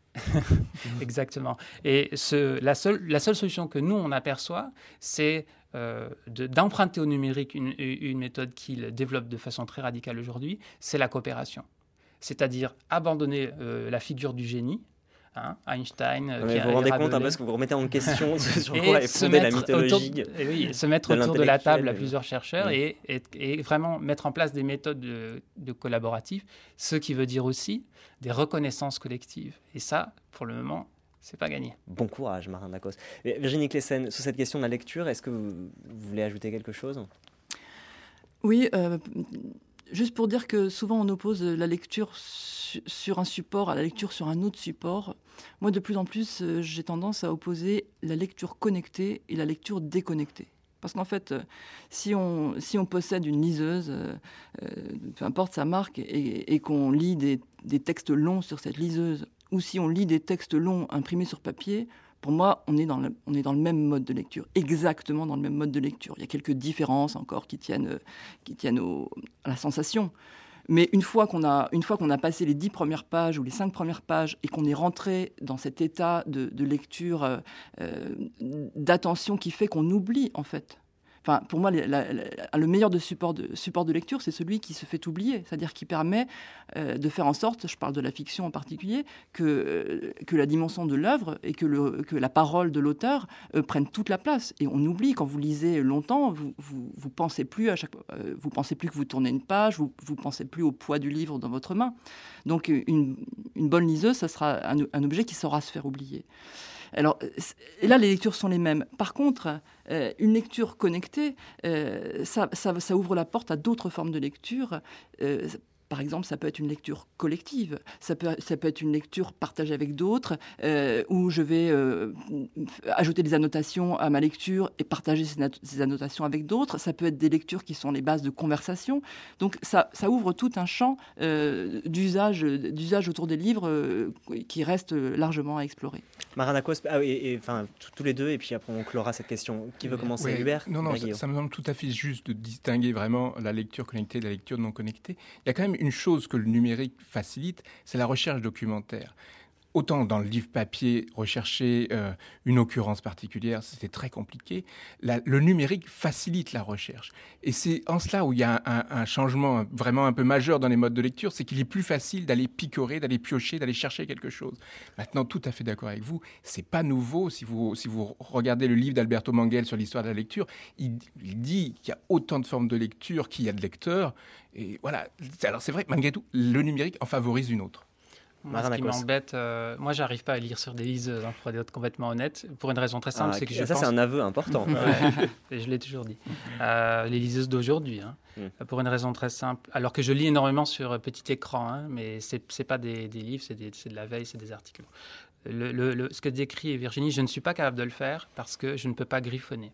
Exactement. Et ce, la, seule, la seule solution que nous, on aperçoit, c'est euh, de, d'emprunter au numérique une, une méthode qu'il développe de façon très radicale aujourd'hui, c'est la coopération. C'est-à-dire abandonner euh, la figure du génie, hein, Einstein. Non, qui vous vous rendez compte, hein, parce que vous remettez en question sur quoi est fondée la mythologie. Autour, et oui, se mettre de autour de la table à plusieurs chercheurs oui. et, et, et vraiment mettre en place des méthodes de, de collaboratif, ce qui veut dire aussi des reconnaissances collectives. Et ça, pour le moment, c'est pas gagné. Bon courage, Marin Dacos. Virginie Claessens, sur cette question de la lecture, est-ce que vous, vous voulez ajouter quelque chose ? Oui. Euh, Juste pour dire que souvent on oppose la lecture su- sur un support à la lecture sur un autre support. Moi, de plus en plus, euh, j'ai tendance à opposer la lecture connectée et la lecture déconnectée. Parce qu'en fait, euh, si, on, si on possède une liseuse, euh, euh, peu importe sa marque, et, et qu'on lit des, des textes longs sur cette liseuse, ou si on lit des textes longs imprimés sur papier, pour moi, on est, dans le, on est dans le même mode de lecture, exactement dans le même mode de lecture. Il y a quelques différences encore qui tiennent, qui tiennent au, à la sensation. Mais une fois qu'on a, une fois qu'on a passé les dix premières pages ou les cinq premières pages et qu'on est rentré dans cet état de, de lecture, euh, d'attention qui fait qu'on oublie, en fait. Enfin, pour moi, la, la, la, le meilleur de support, de support de lecture, c'est celui qui se fait oublier, c'est-à-dire qui permet euh, de faire en sorte, je parle de la fiction en particulier, que, euh, que la dimension de l'œuvre et que, le, que la parole de l'auteur euh, prennent toute la place. Et on oublie, quand vous lisez longtemps, vous vous, vous pensez plus à chaque, euh, vous pensez plus que vous tournez une page, vous vous pensez plus au poids du livre dans votre main. Donc, une, une bonne liseuse, ça sera un, un objet qui saura se faire oublier. Alors, et là, les lectures sont les mêmes. Par contre, euh, une lecture connectée, euh, ça, ça, ça ouvre la porte à d'autres formes de lecture. Euh, Par exemple, ça peut être une lecture collective, ça peut, ça peut être une lecture partagée avec d'autres, euh, où je vais euh, ajouter des annotations à ma lecture et partager ces, not- ces annotations avec d'autres. Ça peut être des lectures qui sont les bases de conversation. Donc ça, ça ouvre tout un champ euh, d'usage, d'usage autour des livres euh, qui reste largement à explorer. Marin Dacos, ah oui, et, et, enfin, tous les deux, et puis après on clora cette question. Qui veut commencer, oui, Hubert? Non, non, ça, ça me semble tout à fait juste de distinguer vraiment la lecture connectée de la lecture non connectée. Il y a quand même une chose que le numérique facilite, c'est la recherche documentaire. Autant dans le livre papier, rechercher euh, une occurrence particulière, c'était très compliqué. La, le numérique facilite la recherche. Et c'est en cela où il y a un, un changement vraiment un peu majeur dans les modes de lecture, c'est qu'il est plus facile d'aller picorer, d'aller piocher, d'aller chercher quelque chose. Maintenant, tout à fait d'accord avec vous, c'est pas nouveau. Si vous, si vous regardez le livre d'Alberto Manguel sur l'histoire de la lecture, il, il dit qu'il y a autant de formes de lecture qu'il y a de lecteurs. Et voilà. Alors c'est vrai que malgré tout, le numérique en favorise une autre. Moi, ce qui m'embête, euh, moi, j'arrive pas à lire sur des liseuses, hein, pour être complètement honnête, pour une raison très simple, ah, c'est que ça, je ça pense... c'est un aveu important. Ouais, et je l'ai toujours dit. Euh, les liseuses d'aujourd'hui, hein, mm. pour une raison très simple. Alors que je lis énormément sur petit écran, hein, mais c'est c'est pas des, des livres, c'est, des, c'est de la veille, c'est des articles. Le, le, le, ce que décrit Virginie, je ne suis pas capable de le faire parce que je ne peux pas griffonner.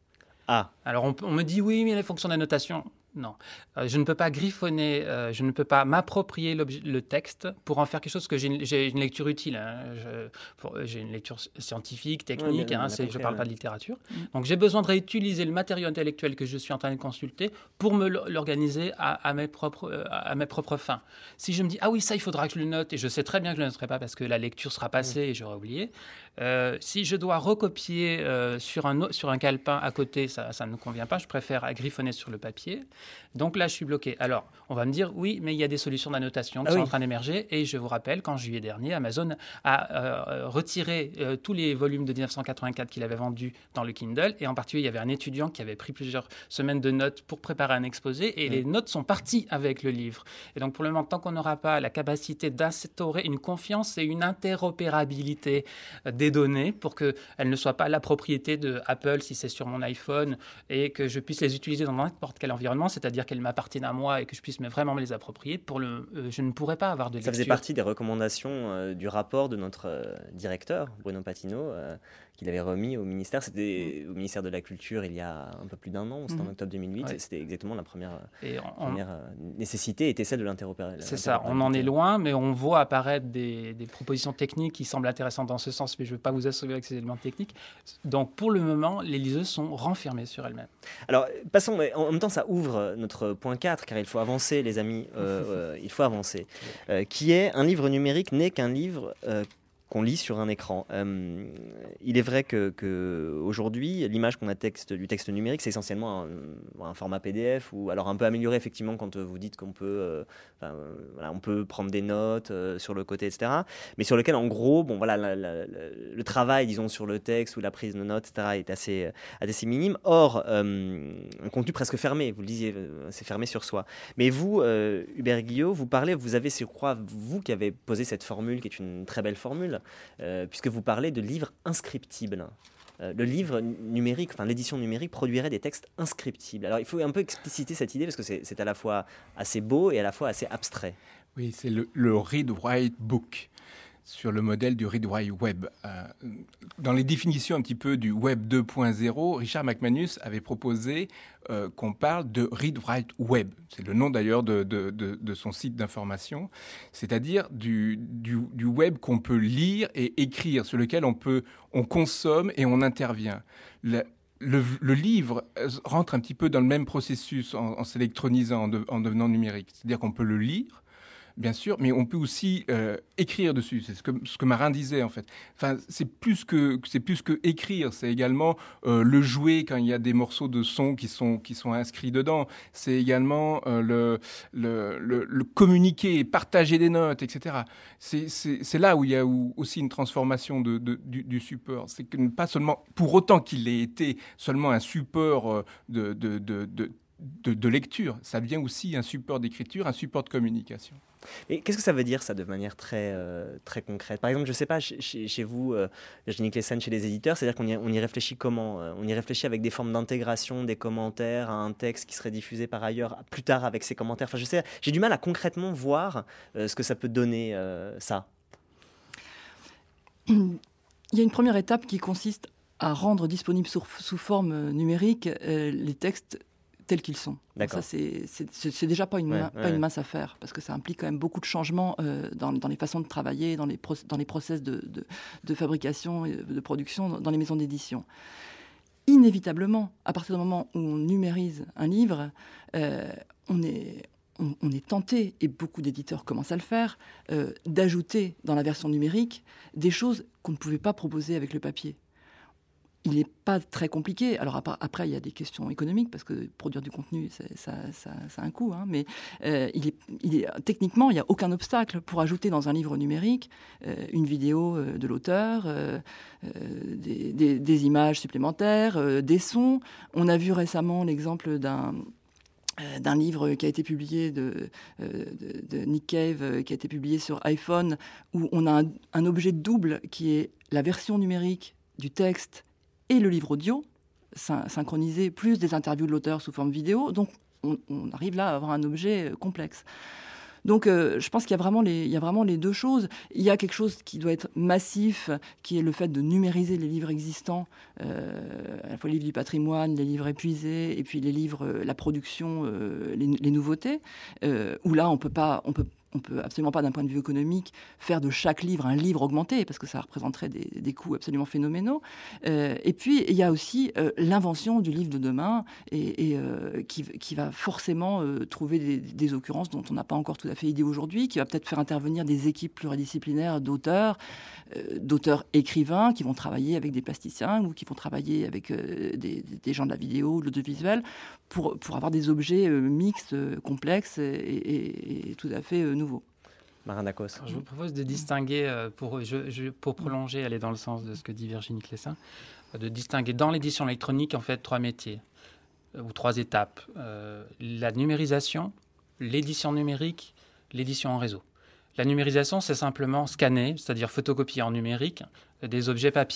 Ah. Alors on, on me dit oui, mais les fonctions d'annotation. Non, euh, je ne peux pas griffonner, euh, je ne peux pas m'approprier le texte pour en faire quelque chose que j'ai une, j'ai une lecture utile. Hein. Je, pour, j'ai une lecture scientifique, technique, ouais, hein, c'est, je ne parle pas de littérature. Mmh. Donc j'ai besoin de réutiliser le matériau intellectuel que je suis en train de consulter pour me l'organiser à, à, mes propres, à mes propres fins. Si je me dis, ah oui, ça, il faudra que je le note, et je sais très bien que je ne le noterai pas parce que la lecture sera passée mmh. et j'aurai oublié. Euh, si je dois recopier euh, sur, un, sur un calepin à côté, ça, ça ne me convient pas, je préfère griffonner sur le papier. Donc là, je suis bloqué. Alors, on va me dire, oui, mais il y a des solutions d'annotation qui ah sont oui. en train d'émerger. Et je vous rappelle qu'en juillet dernier, Amazon a euh, retiré euh, tous les volumes de dix-neuf cent quatre-vingt-quatre qu'il avait vendus dans le Kindle. Et en particulier, il y avait un étudiant qui avait pris plusieurs semaines de notes pour préparer un exposé. Et mmh. les notes sont parties avec le livre. Et donc, pour le moment, tant qu'on n'aura pas la capacité d'instaurer une confiance et une interopérabilité des données pour qu'elles ne soient pas la propriété de Apple si c'est sur mon iPhone et que je puisse les utiliser dans n'importe quel environnement, c'est-à-dire qu'elles m'appartiennent à moi et que je puisse vraiment me les approprier, pour le, euh, je ne pourrais pas avoir de lecture. Ça faisait partie des recommandations euh, du rapport de notre euh, directeur, Bruno Patino, euh, qu'il avait remis au ministère. C'était mmh. au ministère de la Culture il y a un peu plus d'un an, c'était mmh. en octobre deux mille huit, ouais. et c'était exactement la première, et on, première euh, nécessité était celle de l'interopérabilité. C'est ça, on en est loin, mais on voit apparaître des, des propositions techniques qui semblent intéressantes dans ce sens, mais je ne veux pas vous assurer avec ces éléments techniques. Donc pour le moment, les liseuses sont renfermées sur elles-mêmes. Alors passons, mais en même temps ça ouvre notre point quatre, car il faut avancer les amis, euh, euh, il faut avancer, euh, qui est un livre numérique n'est qu'un livre euh, qu'on lit sur un écran. Euh, il est vrai que, que aujourd'hui, l'image qu'on a texte, du texte numérique, c'est essentiellement un, un format P D F, ou alors un peu amélioré effectivement quand vous dites qu'on peut, euh, enfin, euh, voilà, on peut prendre des notes euh, sur le côté, et cetera. Mais sur lequel, en gros, bon, voilà, la, la, la, le travail, disons, sur le texte ou la prise de notes, et cetera, est assez, assez minime. Or, euh, un contenu presque fermé, vous le disiez, c'est fermé sur soi. Mais vous, euh, Hubert Guillot, vous parlez, vous avez, je crois, vous qui avez posé cette formule, qui est une très belle formule, Euh, puisque vous parlez de livres inscriptibles. Euh, le livre numérique, enfin l'édition numérique produirait des textes inscriptibles. Alors il faut un peu expliciter cette idée parce que c'est, c'est à la fois assez beau et à la fois assez abstrait. Oui, c'est le, le read-write book, sur le modèle du read-write web. Euh, dans les définitions un petit peu du web deux point zéro, Richard McManus avait proposé euh, qu'on parle de read-write web. C'est le nom d'ailleurs de, de, de, de son site d'information, c'est-à-dire du, du, du web qu'on peut lire et écrire, sur lequel on peut, on consomme et on intervient. Le, Le, le livre rentre un petit peu dans le même processus en, en s'électronisant, en, de, en devenant numérique. C'est-à-dire qu'on peut le lire, bien sûr, mais on peut aussi euh, écrire dessus. C'est ce que, ce que Marin disait, en fait. Enfin, c'est plus que, c'est plus que écrire, c'est également euh, le jouer quand il y a des morceaux de son qui sont, qui sont inscrits dedans. C'est également euh, le, le, le, le communiquer, partager des notes, et cetera. C'est, c'est, c'est là où il y a aussi une transformation de, de, du, du support. C'est que pas seulement, pour autant qu'il ait été seulement un support de, de, de, de, de, de lecture, ça devient aussi un support d'écriture, un support de communication. Et qu'est-ce que ça veut dire, ça, de manière très, euh, très concrète ? Par exemple, je ne sais pas, chez, chez vous, euh, Virginie Cleyson, chez les éditeurs, c'est-à-dire qu'on y, on y réfléchit comment ? On y réfléchit avec des formes d'intégration, des commentaires, à un texte qui serait diffusé par ailleurs, plus tard avec ses commentaires. Enfin, je sais, j'ai du mal à concrètement voir euh, ce que ça peut donner, euh, ça. Il y a une première étape qui consiste à rendre disponibles sous, sous forme numérique euh, les textes tels qu'ils sont. Donc ça, c'est, c'est, c'est déjà pas une, ouais, main, ouais. pas une mince affaire, parce que ça implique quand même beaucoup de changements euh, dans, dans les façons de travailler, dans les, pro, dans les process de, de, de fabrication et de production dans les maisons d'édition. Inévitablement, à partir du moment où on numérise un livre, euh, on est... On, on est tenté, et beaucoup d'éditeurs commencent à le faire, euh, d'ajouter dans la version numérique des choses qu'on ne pouvait pas proposer avec le papier. Il n'est pas très compliqué. Alors après, il y a des questions économiques, parce que produire du contenu, ça, ça, ça, ça a un coût. Hein, mais euh, il est, il est, techniquement, il n'y a aucun obstacle pour ajouter dans un livre numérique euh, une vidéo euh, de l'auteur, euh, euh, des, des, des images supplémentaires, euh, des sons. On a vu récemment l'exemple d'un... d'un livre qui a été publié de, de, de Nick Cave, qui a été publié sur iPhone, où on a un, un objet double qui est la version numérique du texte et le livre audio, syn- synchronisé, plus des interviews de l'auteur sous forme vidéo. Donc, on, on arrive là à avoir un objet complexe. Donc, euh, je pense qu'il y a vraiment les, il y a vraiment les deux choses. Il y a quelque chose qui doit être massif, qui est le fait de numériser les livres existants, euh, à la fois les livres du patrimoine, les livres épuisés, et puis les livres, la production, euh, les, les nouveautés, euh, où là, on peut pas, on peut on peut absolument pas, d'un point de vue économique, faire de chaque livre un livre augmenté, parce que ça représenterait des, des coûts absolument phénoménaux. Euh, et puis, il y a aussi euh, l'invention du livre de demain, et, et euh, qui, qui va forcément euh, trouver des, des occurrences dont on n'a pas encore tout à fait idée aujourd'hui, qui va peut-être faire intervenir des équipes pluridisciplinaires d'auteurs, euh, d'auteurs écrivains, qui vont travailler avec des plasticiens, ou qui vont travailler avec euh, des, des gens de la vidéo, de l'audiovisuel, pour, pour avoir des objets euh, mixtes, euh, complexes, et, et, et tout à fait euh, nouveau. Marin Dacos. Je vous propose de distinguer, pour, je, je, pour prolonger, aller dans le sens de ce que dit Virginie Cleyson, de distinguer dans l'édition électronique en fait trois métiers, ou trois étapes. Euh, la numérisation, l'édition numérique, l'édition en réseau. La numérisation, c'est simplement scanner, c'est-à-dire photocopier en numérique des objets papier.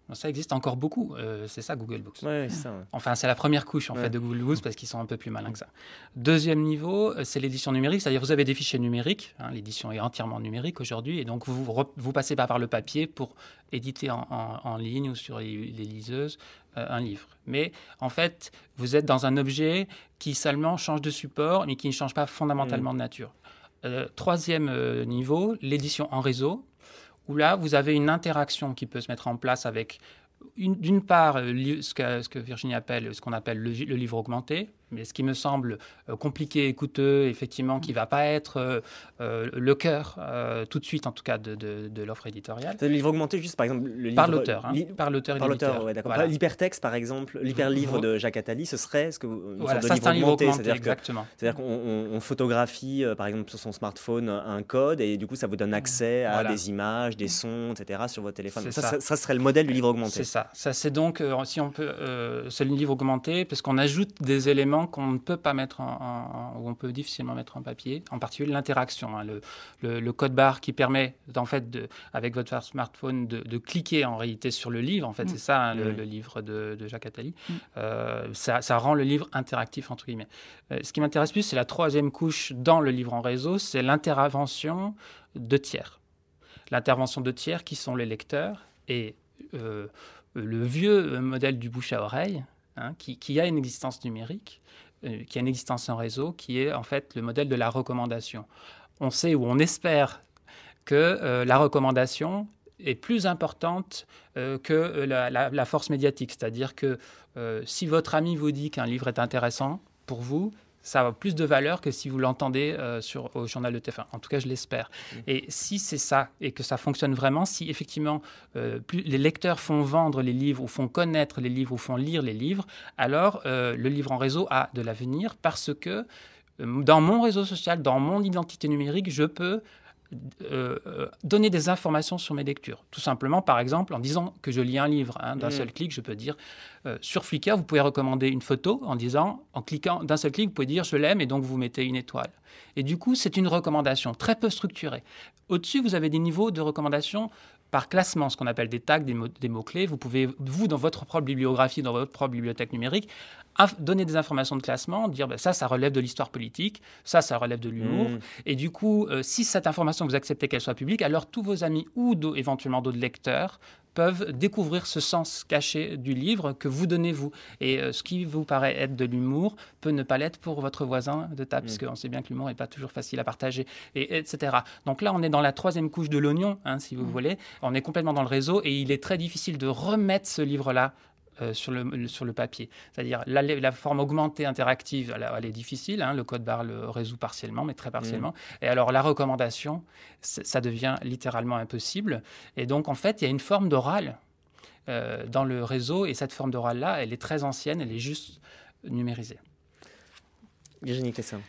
Ça existe encore beaucoup. Euh, c'est ça, Google Books. Ouais, c'est ça, ouais. Enfin, c'est la première couche en ouais. fait, de Google Books parce qu'ils sont un peu plus malins que ça. Deuxième niveau, c'est l'édition numérique. C'est-à-dire vous avez des fichiers numériques. Hein, l'édition est entièrement numérique aujourd'hui. Et donc, vous ne vous passez pas par le papier pour éditer en, en, en ligne ou sur les, les liseuses euh, un livre. Mais en fait, vous êtes dans un objet qui seulement change de support, mais qui ne change pas fondamentalement mmh. de nature. Euh, troisième euh, niveau, l'édition en réseau, où là, vous avez une interaction qui peut se mettre en place avec, une, d'une part, euh, ce, que, ce que Virginie appelle, ce qu'on appelle le, le livre augmenté, mais ce qui me semble euh, compliqué et coûteux, effectivement, qui ne va pas être euh, euh, le cœur, euh, tout de suite, en tout cas, de, de, de l'offre éditoriale. C'est le livre augmenté, juste par exemple, le livre... Par l'auteur, hein, li... par l'auteur et par l'éditeur. l'auteur, ouais, d'accord. Voilà. L'hypertexte, par exemple, l'hyperlivre de Jacques Attali, ce serait ce que vous, une voilà, sorte ça, de livre c'est un livre augmenté. augmenté, c'est-à-dire exactement. Que, c'est-à-dire qu'on on, on photographie, euh, par exemple, sur son smartphone, un code, et du coup, ça vous donne accès à voilà. des images, des sons, et cetera, sur votre téléphone. Ça, ça. Ça, ça serait le modèle du livre augmenté. C'est ça. Ça c'est donc, euh, si on peut, euh, c'est le livre augmenté, parce qu'on ajoute des éléments qu'on ne peut pas mettre en, en, ou on peut difficilement mettre en papier, en particulier l'interaction, hein, le, le, le code barre qui permet, en fait, de, avec votre smartphone, de, de cliquer en réalité sur le livre. En fait, mmh. c'est ça, hein, mmh. le, le livre de, de Jacques Attali. Mmh. Euh, ça, ça rend le livre interactif, entre guillemets. Euh, ce qui m'intéresse plus, c'est la troisième couche dans le livre en réseau, c'est l'intervention de tiers. L'intervention de tiers qui sont les lecteurs et euh, le vieux modèle du bouche à oreille, hein, qui, qui a une existence numérique, euh, qui a une existence en réseau, qui est en fait le modèle de la recommandation. On sait ou on espère que euh, la recommandation est plus importante euh, que la, la, la force médiatique. C'est-à-dire que euh, si votre ami vous dit qu'un livre est intéressant pour vous, ça a plus de valeur que si vous l'entendez euh, sur, au journal de T F un. En tout cas, je l'espère. Mmh. Et si c'est ça et que ça fonctionne vraiment, si effectivement euh, plus les lecteurs font vendre les livres ou font connaître les livres ou font lire les livres, alors euh, le livre en réseau a de l'avenir parce que euh, dans mon réseau social, dans mon identité numérique, je peux Euh, euh, donner des informations sur mes lectures. Tout simplement, par exemple, en disant que je lis un livre. Hein, d'un mmh. seul clic, je peux dire... Euh, sur Flickr, vous pouvez recommander une photo en disant... En cliquant d'un seul clic, vous pouvez dire « je l'aime » et donc vous mettez une étoile. Et du coup, c'est une recommandation très peu structurée. Au-dessus, vous avez des niveaux de recommandation par classement, ce qu'on appelle des tags, des, mots, des mots-clés. Vous pouvez, vous, dans votre propre bibliographie, dans votre propre bibliothèque numérique, donner des informations de classement, dire ben, ça, ça relève de l'histoire politique, ça, ça relève de l'humour. Mmh. Et du coup, euh, si cette information, vous acceptez qu'elle soit publique, alors tous vos amis ou d- éventuellement d'autres lecteurs peuvent découvrir ce sens caché du livre que vous donnez vous. Et euh, ce qui vous paraît être de l'humour peut ne pas l'être pour votre voisin de table, mmh. parce qu'on sait bien que l'humour n'est pas toujours facile à partager, et, etc. Donc là, on est dans la troisième couche de l'oignon, hein, si vous mmh. voulez. On est complètement dans le réseau et il est très difficile de remettre ce livre-là Euh, sur, le, sur le papier. C'est-à-dire la, la forme augmentée interactive, elle, elle est difficile, hein, le code barre le résout partiellement, mais très partiellement. Mmh. Et alors la recommandation, ça devient littéralement impossible. Et donc en fait, il y a une forme d'oral euh, dans le réseau, et cette forme d'oral-là, elle est très ancienne, elle est juste numérisée. Virginie Clessin.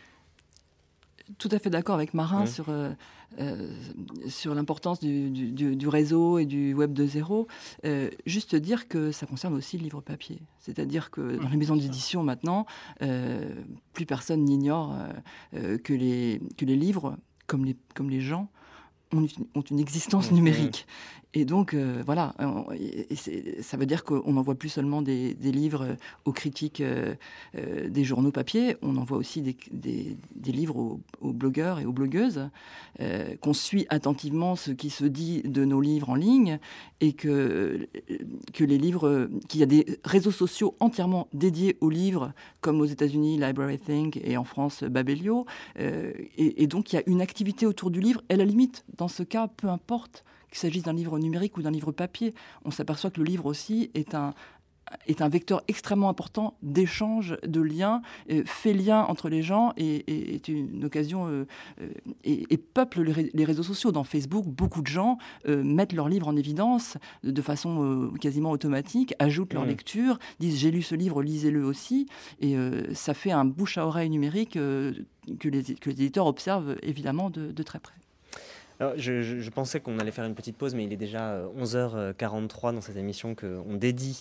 Tout à fait d'accord avec Marin mmh. sur, euh, euh, sur l'importance du, du, du réseau et du web de zéro. Euh, juste dire que ça concerne aussi le livre papier. C'est-à-dire que dans les maisons d'édition maintenant, euh, plus personne n'ignore euh, que, les, que les livres, comme les, comme les gens, ont une, ont une existence mmh. numérique. Et donc, euh, voilà, et c'est, ça veut dire qu'on n'envoie plus seulement des, des livres aux critiques euh, euh, des journaux papier, on envoie aussi des, des, des livres aux, aux blogueurs et aux blogueuses, euh, qu'on suit attentivement ce qui se dit de nos livres en ligne, et que, que les livres, qu'il y a des réseaux sociaux entièrement dédiés aux livres, comme aux États-Unis, LibraryThink, et en France, Babelio, euh, et, et donc il y a une activité autour du livre, et à la limite, dans ce cas, peu importe qu'il s'agisse d'un livre numérique ou d'un livre papier, on s'aperçoit que le livre aussi est un, est un vecteur extrêmement important d'échange, de liens, euh, fait lien entre les gens et, et est une occasion euh, euh, et, et peuple les, les réseaux sociaux. Dans Facebook, beaucoup de gens euh, mettent leurs livres en évidence de, de façon euh, quasiment automatique, ajoutent leur mmh. lecture, disent j'ai lu ce livre, lisez-le aussi, et euh, ça fait un bouche à oreille numérique euh, que, les, que les éditeurs observent évidemment de, de très près. Alors, je, je, je pensais qu'on allait faire une petite pause, mais il est déjà onze heures quarante-trois dans cette émission qu'on dédie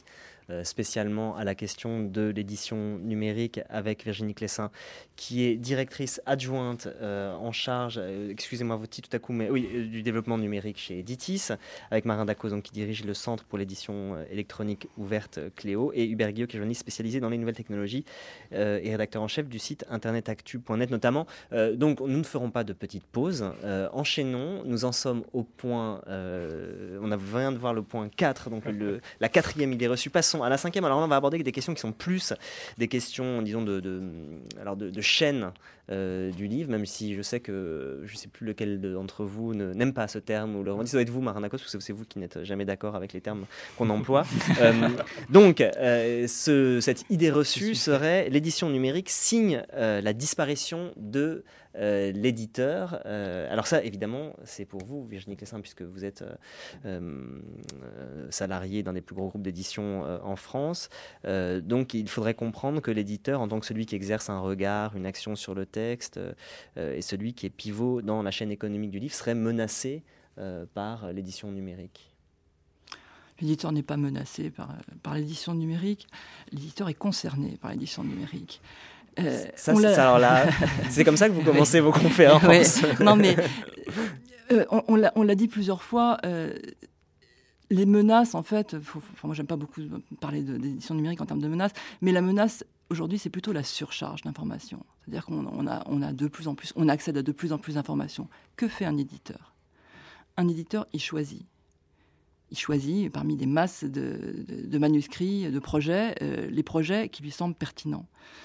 euh, spécialement à la question de l'édition numérique avec Virginie Clessin, qui est directrice adjointe euh, en charge, euh, excusez-moi votre titre tout à coup, mais oui, euh, du développement numérique chez Editis, avec Marin Dacos, donc, qui dirige le Centre pour l'édition euh, électronique ouverte Cléo, et Hubert Guillot, qui est journaliste spécialisé dans les nouvelles technologies euh, et rédacteur en chef du site internet actu point net notamment. Euh, donc nous ne ferons pas de petite pause. Euh, enchaînons, nous en sommes au point, euh, on vient de voir le point quatre, donc le, la quatrième idée reçue. Passons à la cinquième. Alors là, on va aborder des questions qui sont plus des questions, disons, de, de, alors de, de chaîne euh, du livre, même si je sais que je ne sais plus lequel d'entre vous ne, n'aime pas ce terme, ou le revendique. Ça doit être vous, Marin Dacos, parce que c'est vous qui n'êtes jamais d'accord avec les termes qu'on emploie. euh, donc, euh, ce, cette idée reçue serait l'édition numérique signe euh, la disparition de euh, l'éditeur. Euh, alors ça, évidemment, c'est pour vous, Virginie Clessin, puisque vous êtes euh, euh, salariée d'un des plus gros groupes d'édition euh, en France. Euh, donc, il faudrait comprendre que l'éditeur, en tant que celui qui exerce un regard, une action sur le texte, euh, et celui qui est pivot dans la chaîne économique du livre, serait menacé euh, par l'édition numérique. L'éditeur n'est pas menacé par, par l'édition numérique. L'éditeur est concerné par l'édition numérique. Euh, ça, c'est, ça, alors là, c'est comme ça que vous commencez vos conférences. Ouais. Non, mais euh, on, on, l'a, on l'a dit plusieurs fois. Euh, les menaces, en fait, faut, faut, moi, j'aime pas beaucoup parler de, d'édition numérique en termes de menaces, mais la menace aujourd'hui, c'est plutôt la surcharge d'informations. C'est-à-dire qu'on on a, on a de plus en plus, on accède à de plus en plus d'informations. Que fait un éditeur ? Un éditeur, il choisit. Il choisit parmi des masses de, de, de manuscrits, de projets, euh, les projets qui lui semblent pertinents.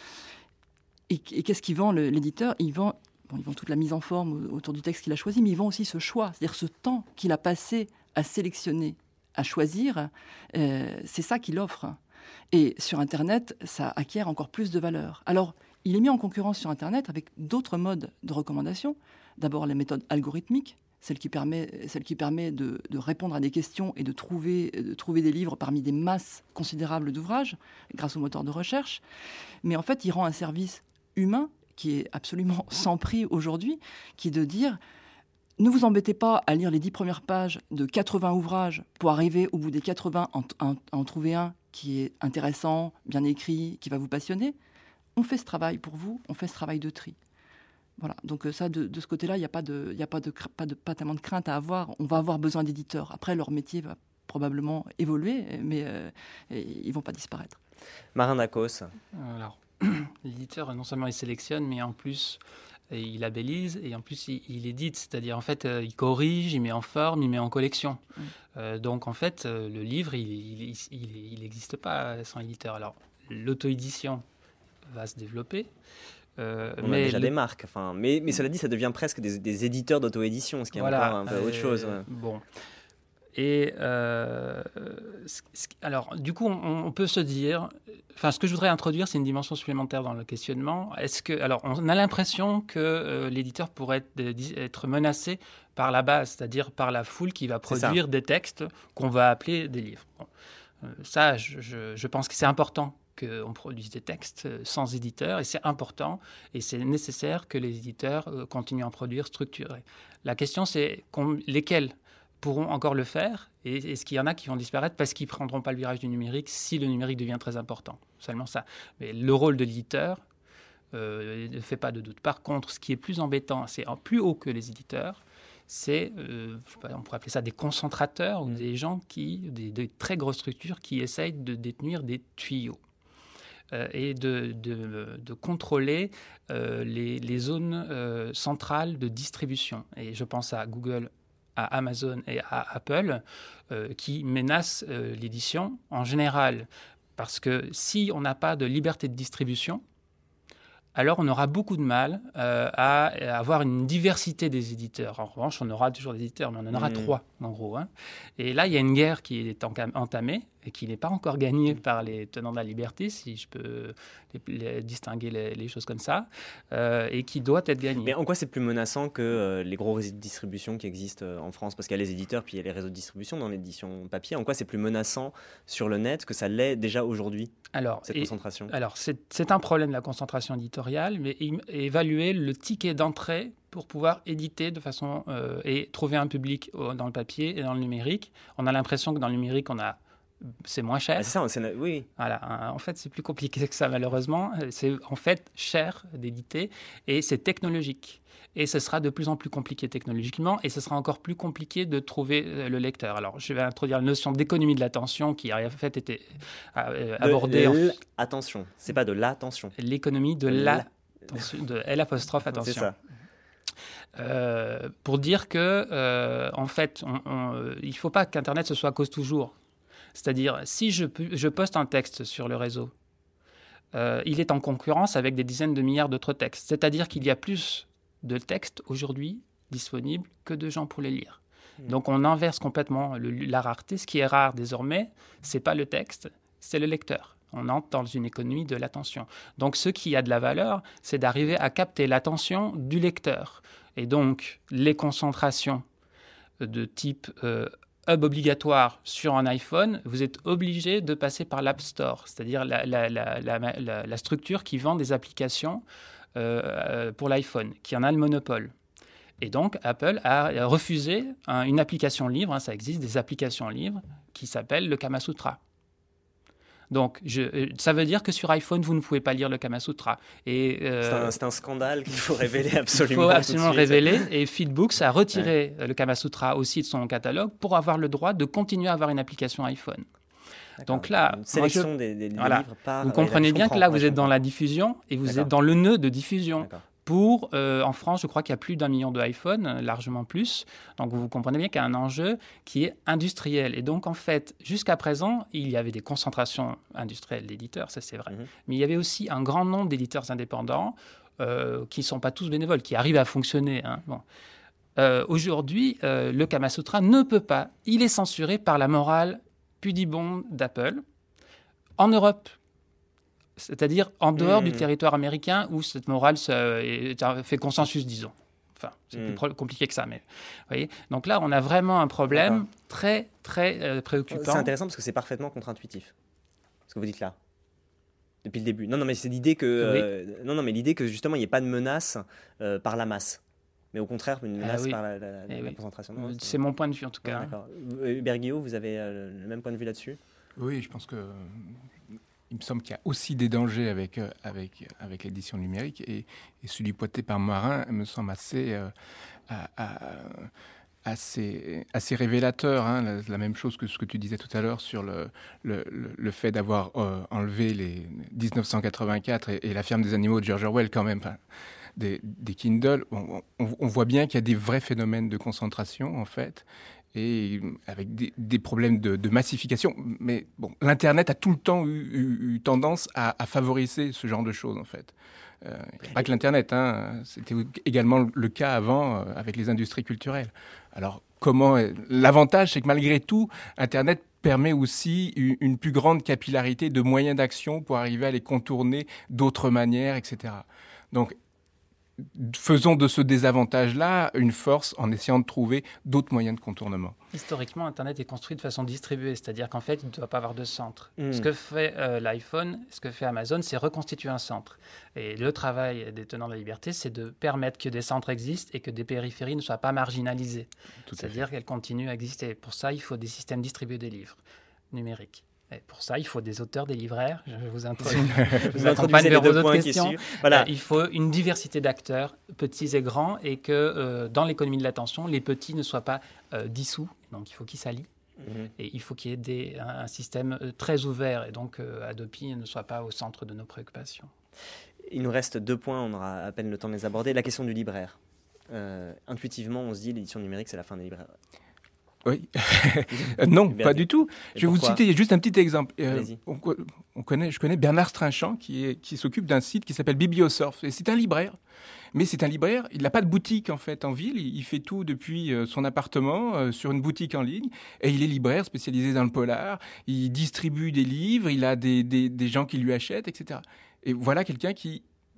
Et, et qu'est-ce qu'il vend, le, l'éditeur ? Il vend, bon, il vend toute la mise en forme autour du texte qu'il a choisi, mais il vend aussi ce choix, c'est-à-dire ce temps qu'il a passé à sélectionner, à choisir, euh, c'est ça qu'il offre. Et sur Internet, ça acquiert encore plus de valeur. Alors, il est mis en concurrence sur Internet avec d'autres modes de recommandation. D'abord, la méthode algorithmique, celle qui permet, celle qui permet de, de répondre à des questions et de trouver, de trouver des livres parmi des masses considérables d'ouvrages, grâce au moteur de recherche. Mais en fait, il rend un service humain qui est absolument sans prix aujourd'hui, qui est de dire... Ne vous embêtez pas à lire les dix premières pages de quatre-vingts ouvrages pour arriver au bout des quatre-vingts à en, en, en trouver un qui est intéressant, bien écrit, qui va vous passionner. On fait ce travail pour vous, on fait ce travail de tri. Voilà, donc ça, de, de ce côté-là, il n'y a, pas, de, y a pas, de, pas, de, pas tellement de crainte à avoir. On va avoir besoin d'éditeurs. Après, leur métier va probablement évoluer, mais euh, ils ne vont pas disparaître. Marin Dacos. Alors, l'éditeur, non seulement il sélectionne, mais en plus... Et il labellise et en plus il, il édite, c'est-à-dire en fait euh, il corrige, il met en forme, il met en collection. Mmh. Euh, donc en fait euh, le livre il n'existe il, il, il pas sans éditeur. Alors l'auto-édition va se développer. Euh, On mais a déjà le... des marques, enfin, mais, mais cela dit ça devient presque des, des éditeurs d'auto-édition, ce qui est voilà, encore un peu euh, autre chose. Ouais. Bon. Et euh, alors, du coup, on, on peut se dire, enfin, ce que je voudrais introduire, c'est une dimension supplémentaire dans le questionnement. Est-ce que, alors, on a l'impression que euh, l'éditeur pourrait être, être menacé par la base, c'est-à-dire par la foule qui va produire des textes qu'on va appeler des livres. Bon. Euh, ça, je, je, je pense que c'est important qu'on produise des textes sans éditeur, et c'est important, et c'est nécessaire que les éditeurs euh, continuent à en produire structurés. La question, c'est lesquels pourront encore le faire, et est-ce qu'il y en a qui vont disparaître parce qu'ils ne prendront pas le virage du numérique si le numérique devient très important. Seulement ça. Mais le rôle de l'éditeur euh, ne fait pas de doute. Par contre, ce qui est plus embêtant, c'est en plus haut que les éditeurs, c'est, euh, je sais pas, on pourrait appeler ça des concentrateurs, ou des gens qui, des, des très grosses structures qui essayent de détenir des tuyaux. Euh, et de, de, de contrôler euh, les, les zones euh, centrales de distribution. Et je pense à Google, à Amazon et à Apple, euh, qui menacent euh, l'édition en général. Parce que si on n'a pas de liberté de distribution, alors on aura beaucoup de mal euh, à, à avoir une diversité des éditeurs. En revanche, on aura toujours des éditeurs, mais on en aura mmh. trois, en gros. Hein. Et là, il y a une guerre qui est entamée et qui n'est pas encore gagnée par les tenants de la liberté, si je peux les, les, distinguer les, les choses comme ça, euh, et qui doit être gagnée. Mais en quoi c'est plus menaçant que euh, les gros réseaux de distribution qui existent euh, en France ? Parce qu'il y a les éditeurs, puis il y a les réseaux de distribution dans l'édition papier. En quoi c'est plus menaçant sur le net que ça l'est déjà aujourd'hui, alors, cette et, concentration ? Alors, c'est, c'est un problème de la concentration éditoriale, mais évaluer le ticket d'entrée pour pouvoir éditer de façon euh, et trouver un public dans le papier et dans le numérique. On a l'impression que dans le numérique, on a c'est moins cher. Ah, c'est ça, c'est... oui. Voilà, en fait, c'est plus compliqué que ça, malheureusement. C'est en fait cher d'éditer et c'est technologique. Et ce sera de plus en plus compliqué technologiquement et ce sera encore plus compliqué de trouver le lecteur. Alors, je vais introduire la notion d'économie de l'attention qui a en fait été euh, abordée. De l'attention, c'est pas de l'attention. L'économie de, de la... de L apostrophe attention. C'est ça. Euh, pour dire que, euh, en fait, on, on, il ne faut pas qu'Internet ce soit cause toujours. C'est-à-dire, si je, je poste un texte sur le réseau, euh, il est en concurrence avec des dizaines de milliards d'autres textes. C'est-à-dire qu'il y a plus de textes aujourd'hui disponibles que de gens pour les lire. Mmh. Donc, on inverse complètement le, la rareté. Ce qui est rare désormais, ce n'est pas le texte, c'est le lecteur. On entre dans une économie de l'attention. Donc, ce qui a de la valeur, c'est d'arriver à capter l'attention du lecteur. Et donc, les concentrations de type euh, hub obligatoire sur un iPhone, vous êtes obligé de passer par l'App Store, c'est-à-dire la, la, la, la, la, la structure qui vend des applications euh, pour l'iPhone, qui en a le monopole. Et donc, Apple a refusé un, une application libre, hein, ça existe, des applications libres, qui s'appellent le Kama Sutra. Donc, je, ça veut dire que sur iPhone, vous ne pouvez pas lire le Kama Sutra. Et, euh, c'est, un, c'est un scandale qu'il faut révéler absolument. Il faut absolument le révéler. Et Feedbooks a retiré ouais. le Kama Sutra aussi de son catalogue pour avoir le droit de continuer à avoir une application iPhone. D'accord. Donc là, une sélection je, des, des, des voilà. livres par... Vous comprenez bien que là, vous ouais, êtes dans la diffusion et vous D'accord. êtes dans le nœud de diffusion. D'accord. Pour, euh, en France, je crois qu'il y a plus d'un million d'iPhone, euh, largement plus. Donc, vous comprenez bien qu'il y a un enjeu qui est industriel. Et donc, en fait, jusqu'à présent, il y avait des concentrations industrielles d'éditeurs, ça c'est vrai. Mmh. Mais il y avait aussi un grand nombre d'éditeurs indépendants euh, qui ne sont pas tous bénévoles, qui arrivent à fonctionner. Hein. Bon. Euh, aujourd'hui, euh, le Kama Sutra ne peut pas. Il est censuré par la morale pudibonde d'Apple. En Europe, c'est-à-dire en dehors mmh. du territoire américain où cette morale se, fait consensus, disons. Enfin, c'est mmh. plus compliqué que ça, mais vous voyez. Donc là, on a vraiment un problème D'accord. très, très euh, préoccupant. C'est intéressant parce que c'est parfaitement contre-intuitif, ce que vous dites là, depuis le début. Non, non, mais c'est l'idée que, oui. euh, non, non, mais l'idée que justement, il n'y ait pas de menace euh, par la masse, mais au contraire, une menace ah, oui. par la, la, la, la oui. concentration. Non, c'est, c'est mon point de vue, en tout cas. Ouais, d'accord. Hubert Guillot, vous avez euh, le même point de vue là-dessus ? Oui, je pense que... Il me semble qu'il y a aussi des dangers avec, euh, avec, avec l'édition numérique et, et celui pointé par Marin me semble assez, euh, à, à, assez, assez révélateur. Hein, la, la même chose que ce que tu disais tout à l'heure sur le, le, le fait d'avoir euh, enlevé les dix-neuf cent quatre-vingt-quatre et, et La ferme des animaux de George Orwell quand même, enfin, des, des Kindle. On, on, on voit bien qu'il y a des vrais phénomènes de concentration en fait. Et avec des, des problèmes de, de massification. Mais bon, l'Internet a tout le temps eu, eu, eu tendance à, à favoriser ce genre de choses, en fait. Euh, pas que l'Internet, hein, c'était également le cas avant euh, avec les industries culturelles. Alors, comment... L'avantage, c'est que malgré tout, Internet permet aussi une, une plus grande capillarité de moyens d'action pour arriver à les contourner d'autres manières, et cetera. Donc, faisons de ce désavantage-là une force en essayant de trouver d'autres moyens de contournement. Historiquement, Internet est construit de façon distribuée, c'est-à-dire qu'en fait, il ne doit pas avoir de centre. Mmh. Ce que fait euh, l'iPhone, ce que fait Amazon, c'est reconstituer un centre. Et le travail des tenants de la liberté, c'est de permettre que des centres existent et que des périphéries ne soient pas marginalisées. Tout c'est-à-dire qu'elles continuent à exister. Pour ça, il faut des systèmes distribués des livres numériques. Et pour ça, il faut des auteurs, des libraires. Je vous introduis. Je vous accompagne vers vos autres questions. Voilà. Euh, il faut une diversité d'acteurs, petits et grands, et que euh, dans l'économie de l'attention, les petits ne soient pas euh, dissous. Donc, il faut qu'ils s'allient. Mm-hmm. Et il faut qu'il y ait des, un, un système euh, très ouvert. Et donc, euh, Adopi ne soit pas au centre de nos préoccupations. Il nous reste deux points. On aura à peine le temps de les aborder. La question du libraire. Euh, intuitivement, on se dit l'édition numérique, c'est la fin des libraires. Oui. Non, pas du tout. Et je vais vous citer juste un petit exemple. Euh, on, on connaît, je connais Bernard Strinchant qui, est, qui s'occupe d'un site qui s'appelle Bibliosurf. Et c'est un libraire. Mais c'est un libraire, il n'a pas de boutique en fait en ville. Il, il fait tout depuis euh, son appartement euh, sur une boutique en ligne. Et il est libraire spécialisé dans le polar. Il distribue des livres, il a des, des, des gens qui lui achètent, et cetera. Et voilà quelqu'un qui...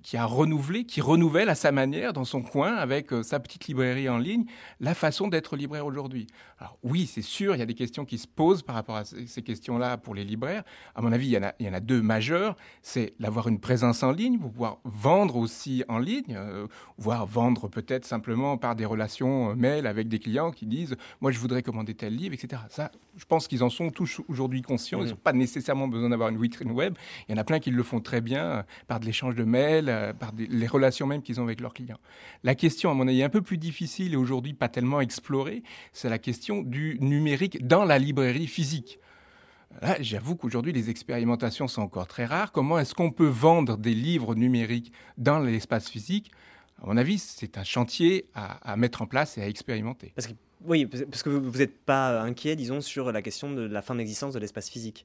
qui a renouvelé, qui renouvelle à sa manière, dans son coin, avec euh, sa petite librairie en ligne, la façon d'être libraire aujourd'hui. Alors oui, c'est sûr, il y a des questions qui se posent par rapport à ces questions-là pour les libraires. À mon avis, il y en a, il y en a deux majeures. C'est d'avoir une présence en ligne, pour pouvoir vendre aussi en ligne, euh, voire vendre peut-être simplement par des relations euh, mail avec des clients qui disent « moi, je voudrais commander tel livre », et cetera. Ça, je pense qu'ils en sont tous aujourd'hui conscients. Ils n'ont pas nécessairement besoin d'avoir une vitrine web. Il y en a plein qui le font très bien euh, par de l'échange de mails, euh, par des, les relations même qu'ils ont avec leurs clients. La question, à mon avis, un peu plus difficile et aujourd'hui pas tellement explorée, c'est la question du numérique dans la librairie physique. Là, j'avoue qu'aujourd'hui, les expérimentations sont encore très rares. Comment est-ce qu'on peut vendre des livres numériques dans l'espace physique ? À mon avis, c'est un chantier à, à mettre en place et à expérimenter. Parce que, oui, parce que vous n'êtes pas inquiet, disons, sur la question de la fin d'existence de l'espace physique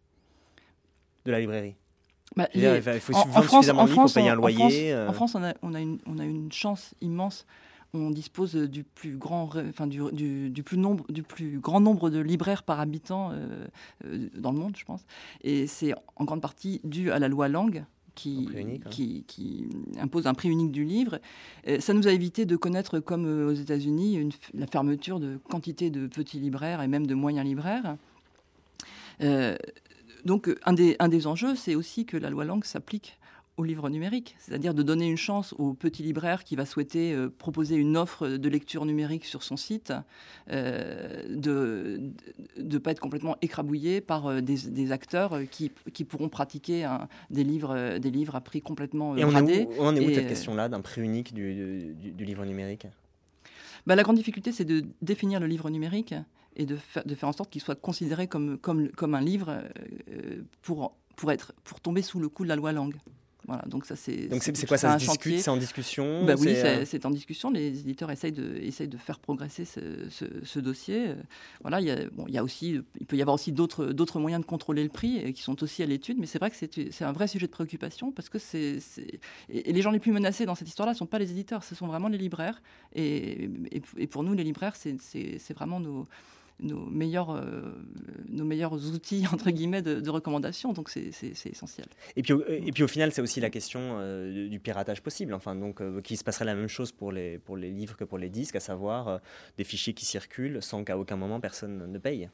de la librairie. Bah, les... les... Il faut en, vendre en France, suffisamment en de livres pour France, payer en, un loyer. En France, euh... en France on, a, on, a une, on a une chance immense. On dispose du plus grand, enfin du, du, du, plus nombre, du plus grand nombre de libraires par habitant euh, euh, dans le monde, je pense. Et c'est en grande partie dû à la loi Lang, qui, unique, hein. qui, qui impose un prix unique du livre. Et ça nous a évité de connaître, comme aux États-Unis, une, la fermeture de quantité de petits libraires et même de moyens libraires. Euh, donc, un des, un des enjeux, c'est aussi que la loi Lang s'applique au livre numérique, c'est-à-dire de donner une chance au petit libraire qui va souhaiter euh, proposer une offre de lecture numérique sur son site, euh, de ne pas être complètement écrabouillé par euh, des, des acteurs qui, qui pourront pratiquer un, des, livres, euh, des livres à prix complètement euh, et on bradés. Est où, on est où et, cette question-là d'un prix unique du, du, du livre numérique ? Bah, la grande difficulté, c'est de définir le livre numérique et de, fa- de faire en sorte qu'il soit considéré comme, comme, comme un livre euh, pour, pour, être, pour tomber sous le coup de la loi Lang. Voilà, donc ça, c'est, donc c'est, c'est, c'est quoi, ça un se chantier. discute, c'est en discussion bah oui, c'est, c'est, euh... c'est en discussion. Les éditeurs essayent de, essayent de faire progresser ce, ce, ce dossier. Voilà, il y a, bon, il y a aussi, il peut y avoir aussi d'autres, d'autres moyens de contrôler le prix et qui sont aussi à l'étude. Mais c'est vrai que c'est, c'est un vrai sujet de préoccupation parce que c'est, c'est et les gens les plus menacés dans cette histoire-là ne sont pas les éditeurs, ce sont vraiment les libraires. Et, et, et pour nous, les libraires, c'est, c'est, c'est vraiment nos Nos meilleurs, euh, nos meilleurs outils entre guillemets de, de recommandation, donc c'est, c'est, c'est essentiel. Et puis, au, et puis au final, c'est aussi la question euh, du piratage possible, enfin, donc euh, qu'il se passerait la même chose pour les, pour les livres que pour les disques, à savoir euh, des fichiers qui circulent sans qu'à aucun moment personne ne paye.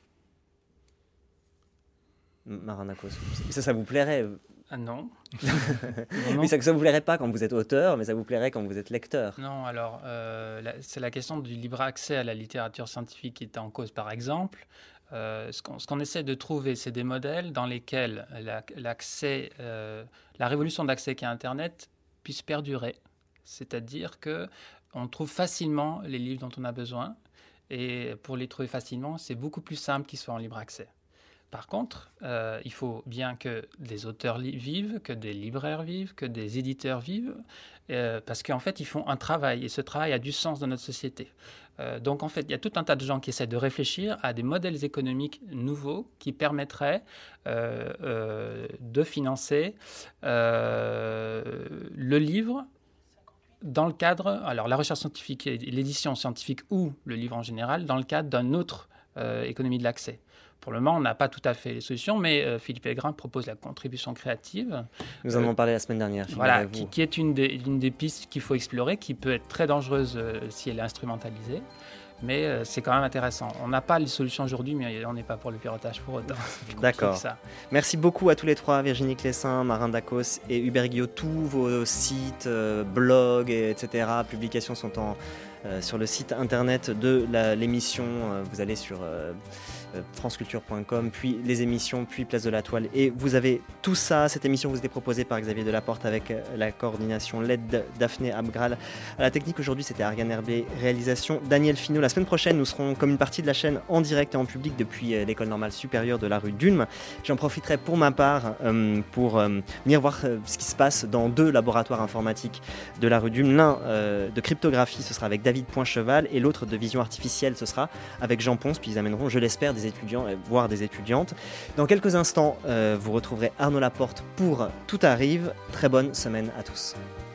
Marandakos, ça, ça vous plairait ? Ah non. non, non. Mais ça ne vous plairait pas quand vous êtes auteur, mais ça vous plairait quand vous êtes lecteur. Non, alors, euh, la, c'est la question du libre accès à la littérature scientifique qui est en cause, par exemple. Euh, ce, qu'on, ce qu'on essaie de trouver, c'est des modèles dans lesquels la, l'accès, euh, la révolution d'accès qu'est Internet puisse perdurer. C'est-à-dire qu'on trouve facilement les livres dont on a besoin. Et pour les trouver facilement, c'est beaucoup plus simple qu'ils soient en libre accès. Par contre, euh, il faut bien que des auteurs li- vivent, que des libraires vivent, que des éditeurs vivent, euh, parce qu'en fait, ils font un travail, et ce travail a du sens dans notre société. Euh, donc, en fait, il y a tout un tas de gens qui essaient de réfléchir à des modèles économiques nouveaux qui permettraient euh, euh, de financer euh, le livre dans le cadre, alors la recherche scientifique et l'édition scientifique ou le livre en général, dans le cadre d'une autre euh, économie de l'accès. Pour le moment, on n'a pas tout à fait les solutions, mais euh, Philippe Pellegrin propose la contribution créative. Nous en avons euh, parlé la semaine dernière. Voilà, qui, qui est une des, une des pistes qu'il faut explorer, qui peut être très dangereuse euh, si elle est instrumentalisée. Mais euh, c'est quand même intéressant. On n'a pas les solutions aujourd'hui, mais on n'est pas pour le piratage pour autant. D'accord. Ça. Merci beaucoup à tous les trois, Virginie Clessin, Marandakos et Hubert Guillot. Tous vos sites, euh, blogs, et cetera, publications sont en, euh, sur le site internet de la, l'émission. Euh, vous allez sur euh, franceculture point com, puis les émissions, puis Place de la Toile. Et vous avez tout ça. Cette émission vous était proposée par Xavier Delaporte avec la coordination L E D Daphné Abgral. À la technique aujourd'hui, c'était Ariane Herbé. Réalisation Daniel Finot. La semaine prochaine, nous serons comme une partie de la chaîne en direct et en public depuis l'École normale supérieure de la rue d'Ulm. J'en profiterai pour ma part euh, pour euh, venir voir euh, ce qui se passe dans deux laboratoires informatiques de la rue d'Ulm. L'un euh, de cryptographie, ce sera avec David Poincheval, et l'autre de vision artificielle, ce sera avec Jean Ponce. Puis ils amèneront, je l'espère, des étudiants, voire des étudiantes. Dans quelques instants, euh, vous retrouverez Arnaud Laporte pour Tout arrive. Très bonne semaine à tous.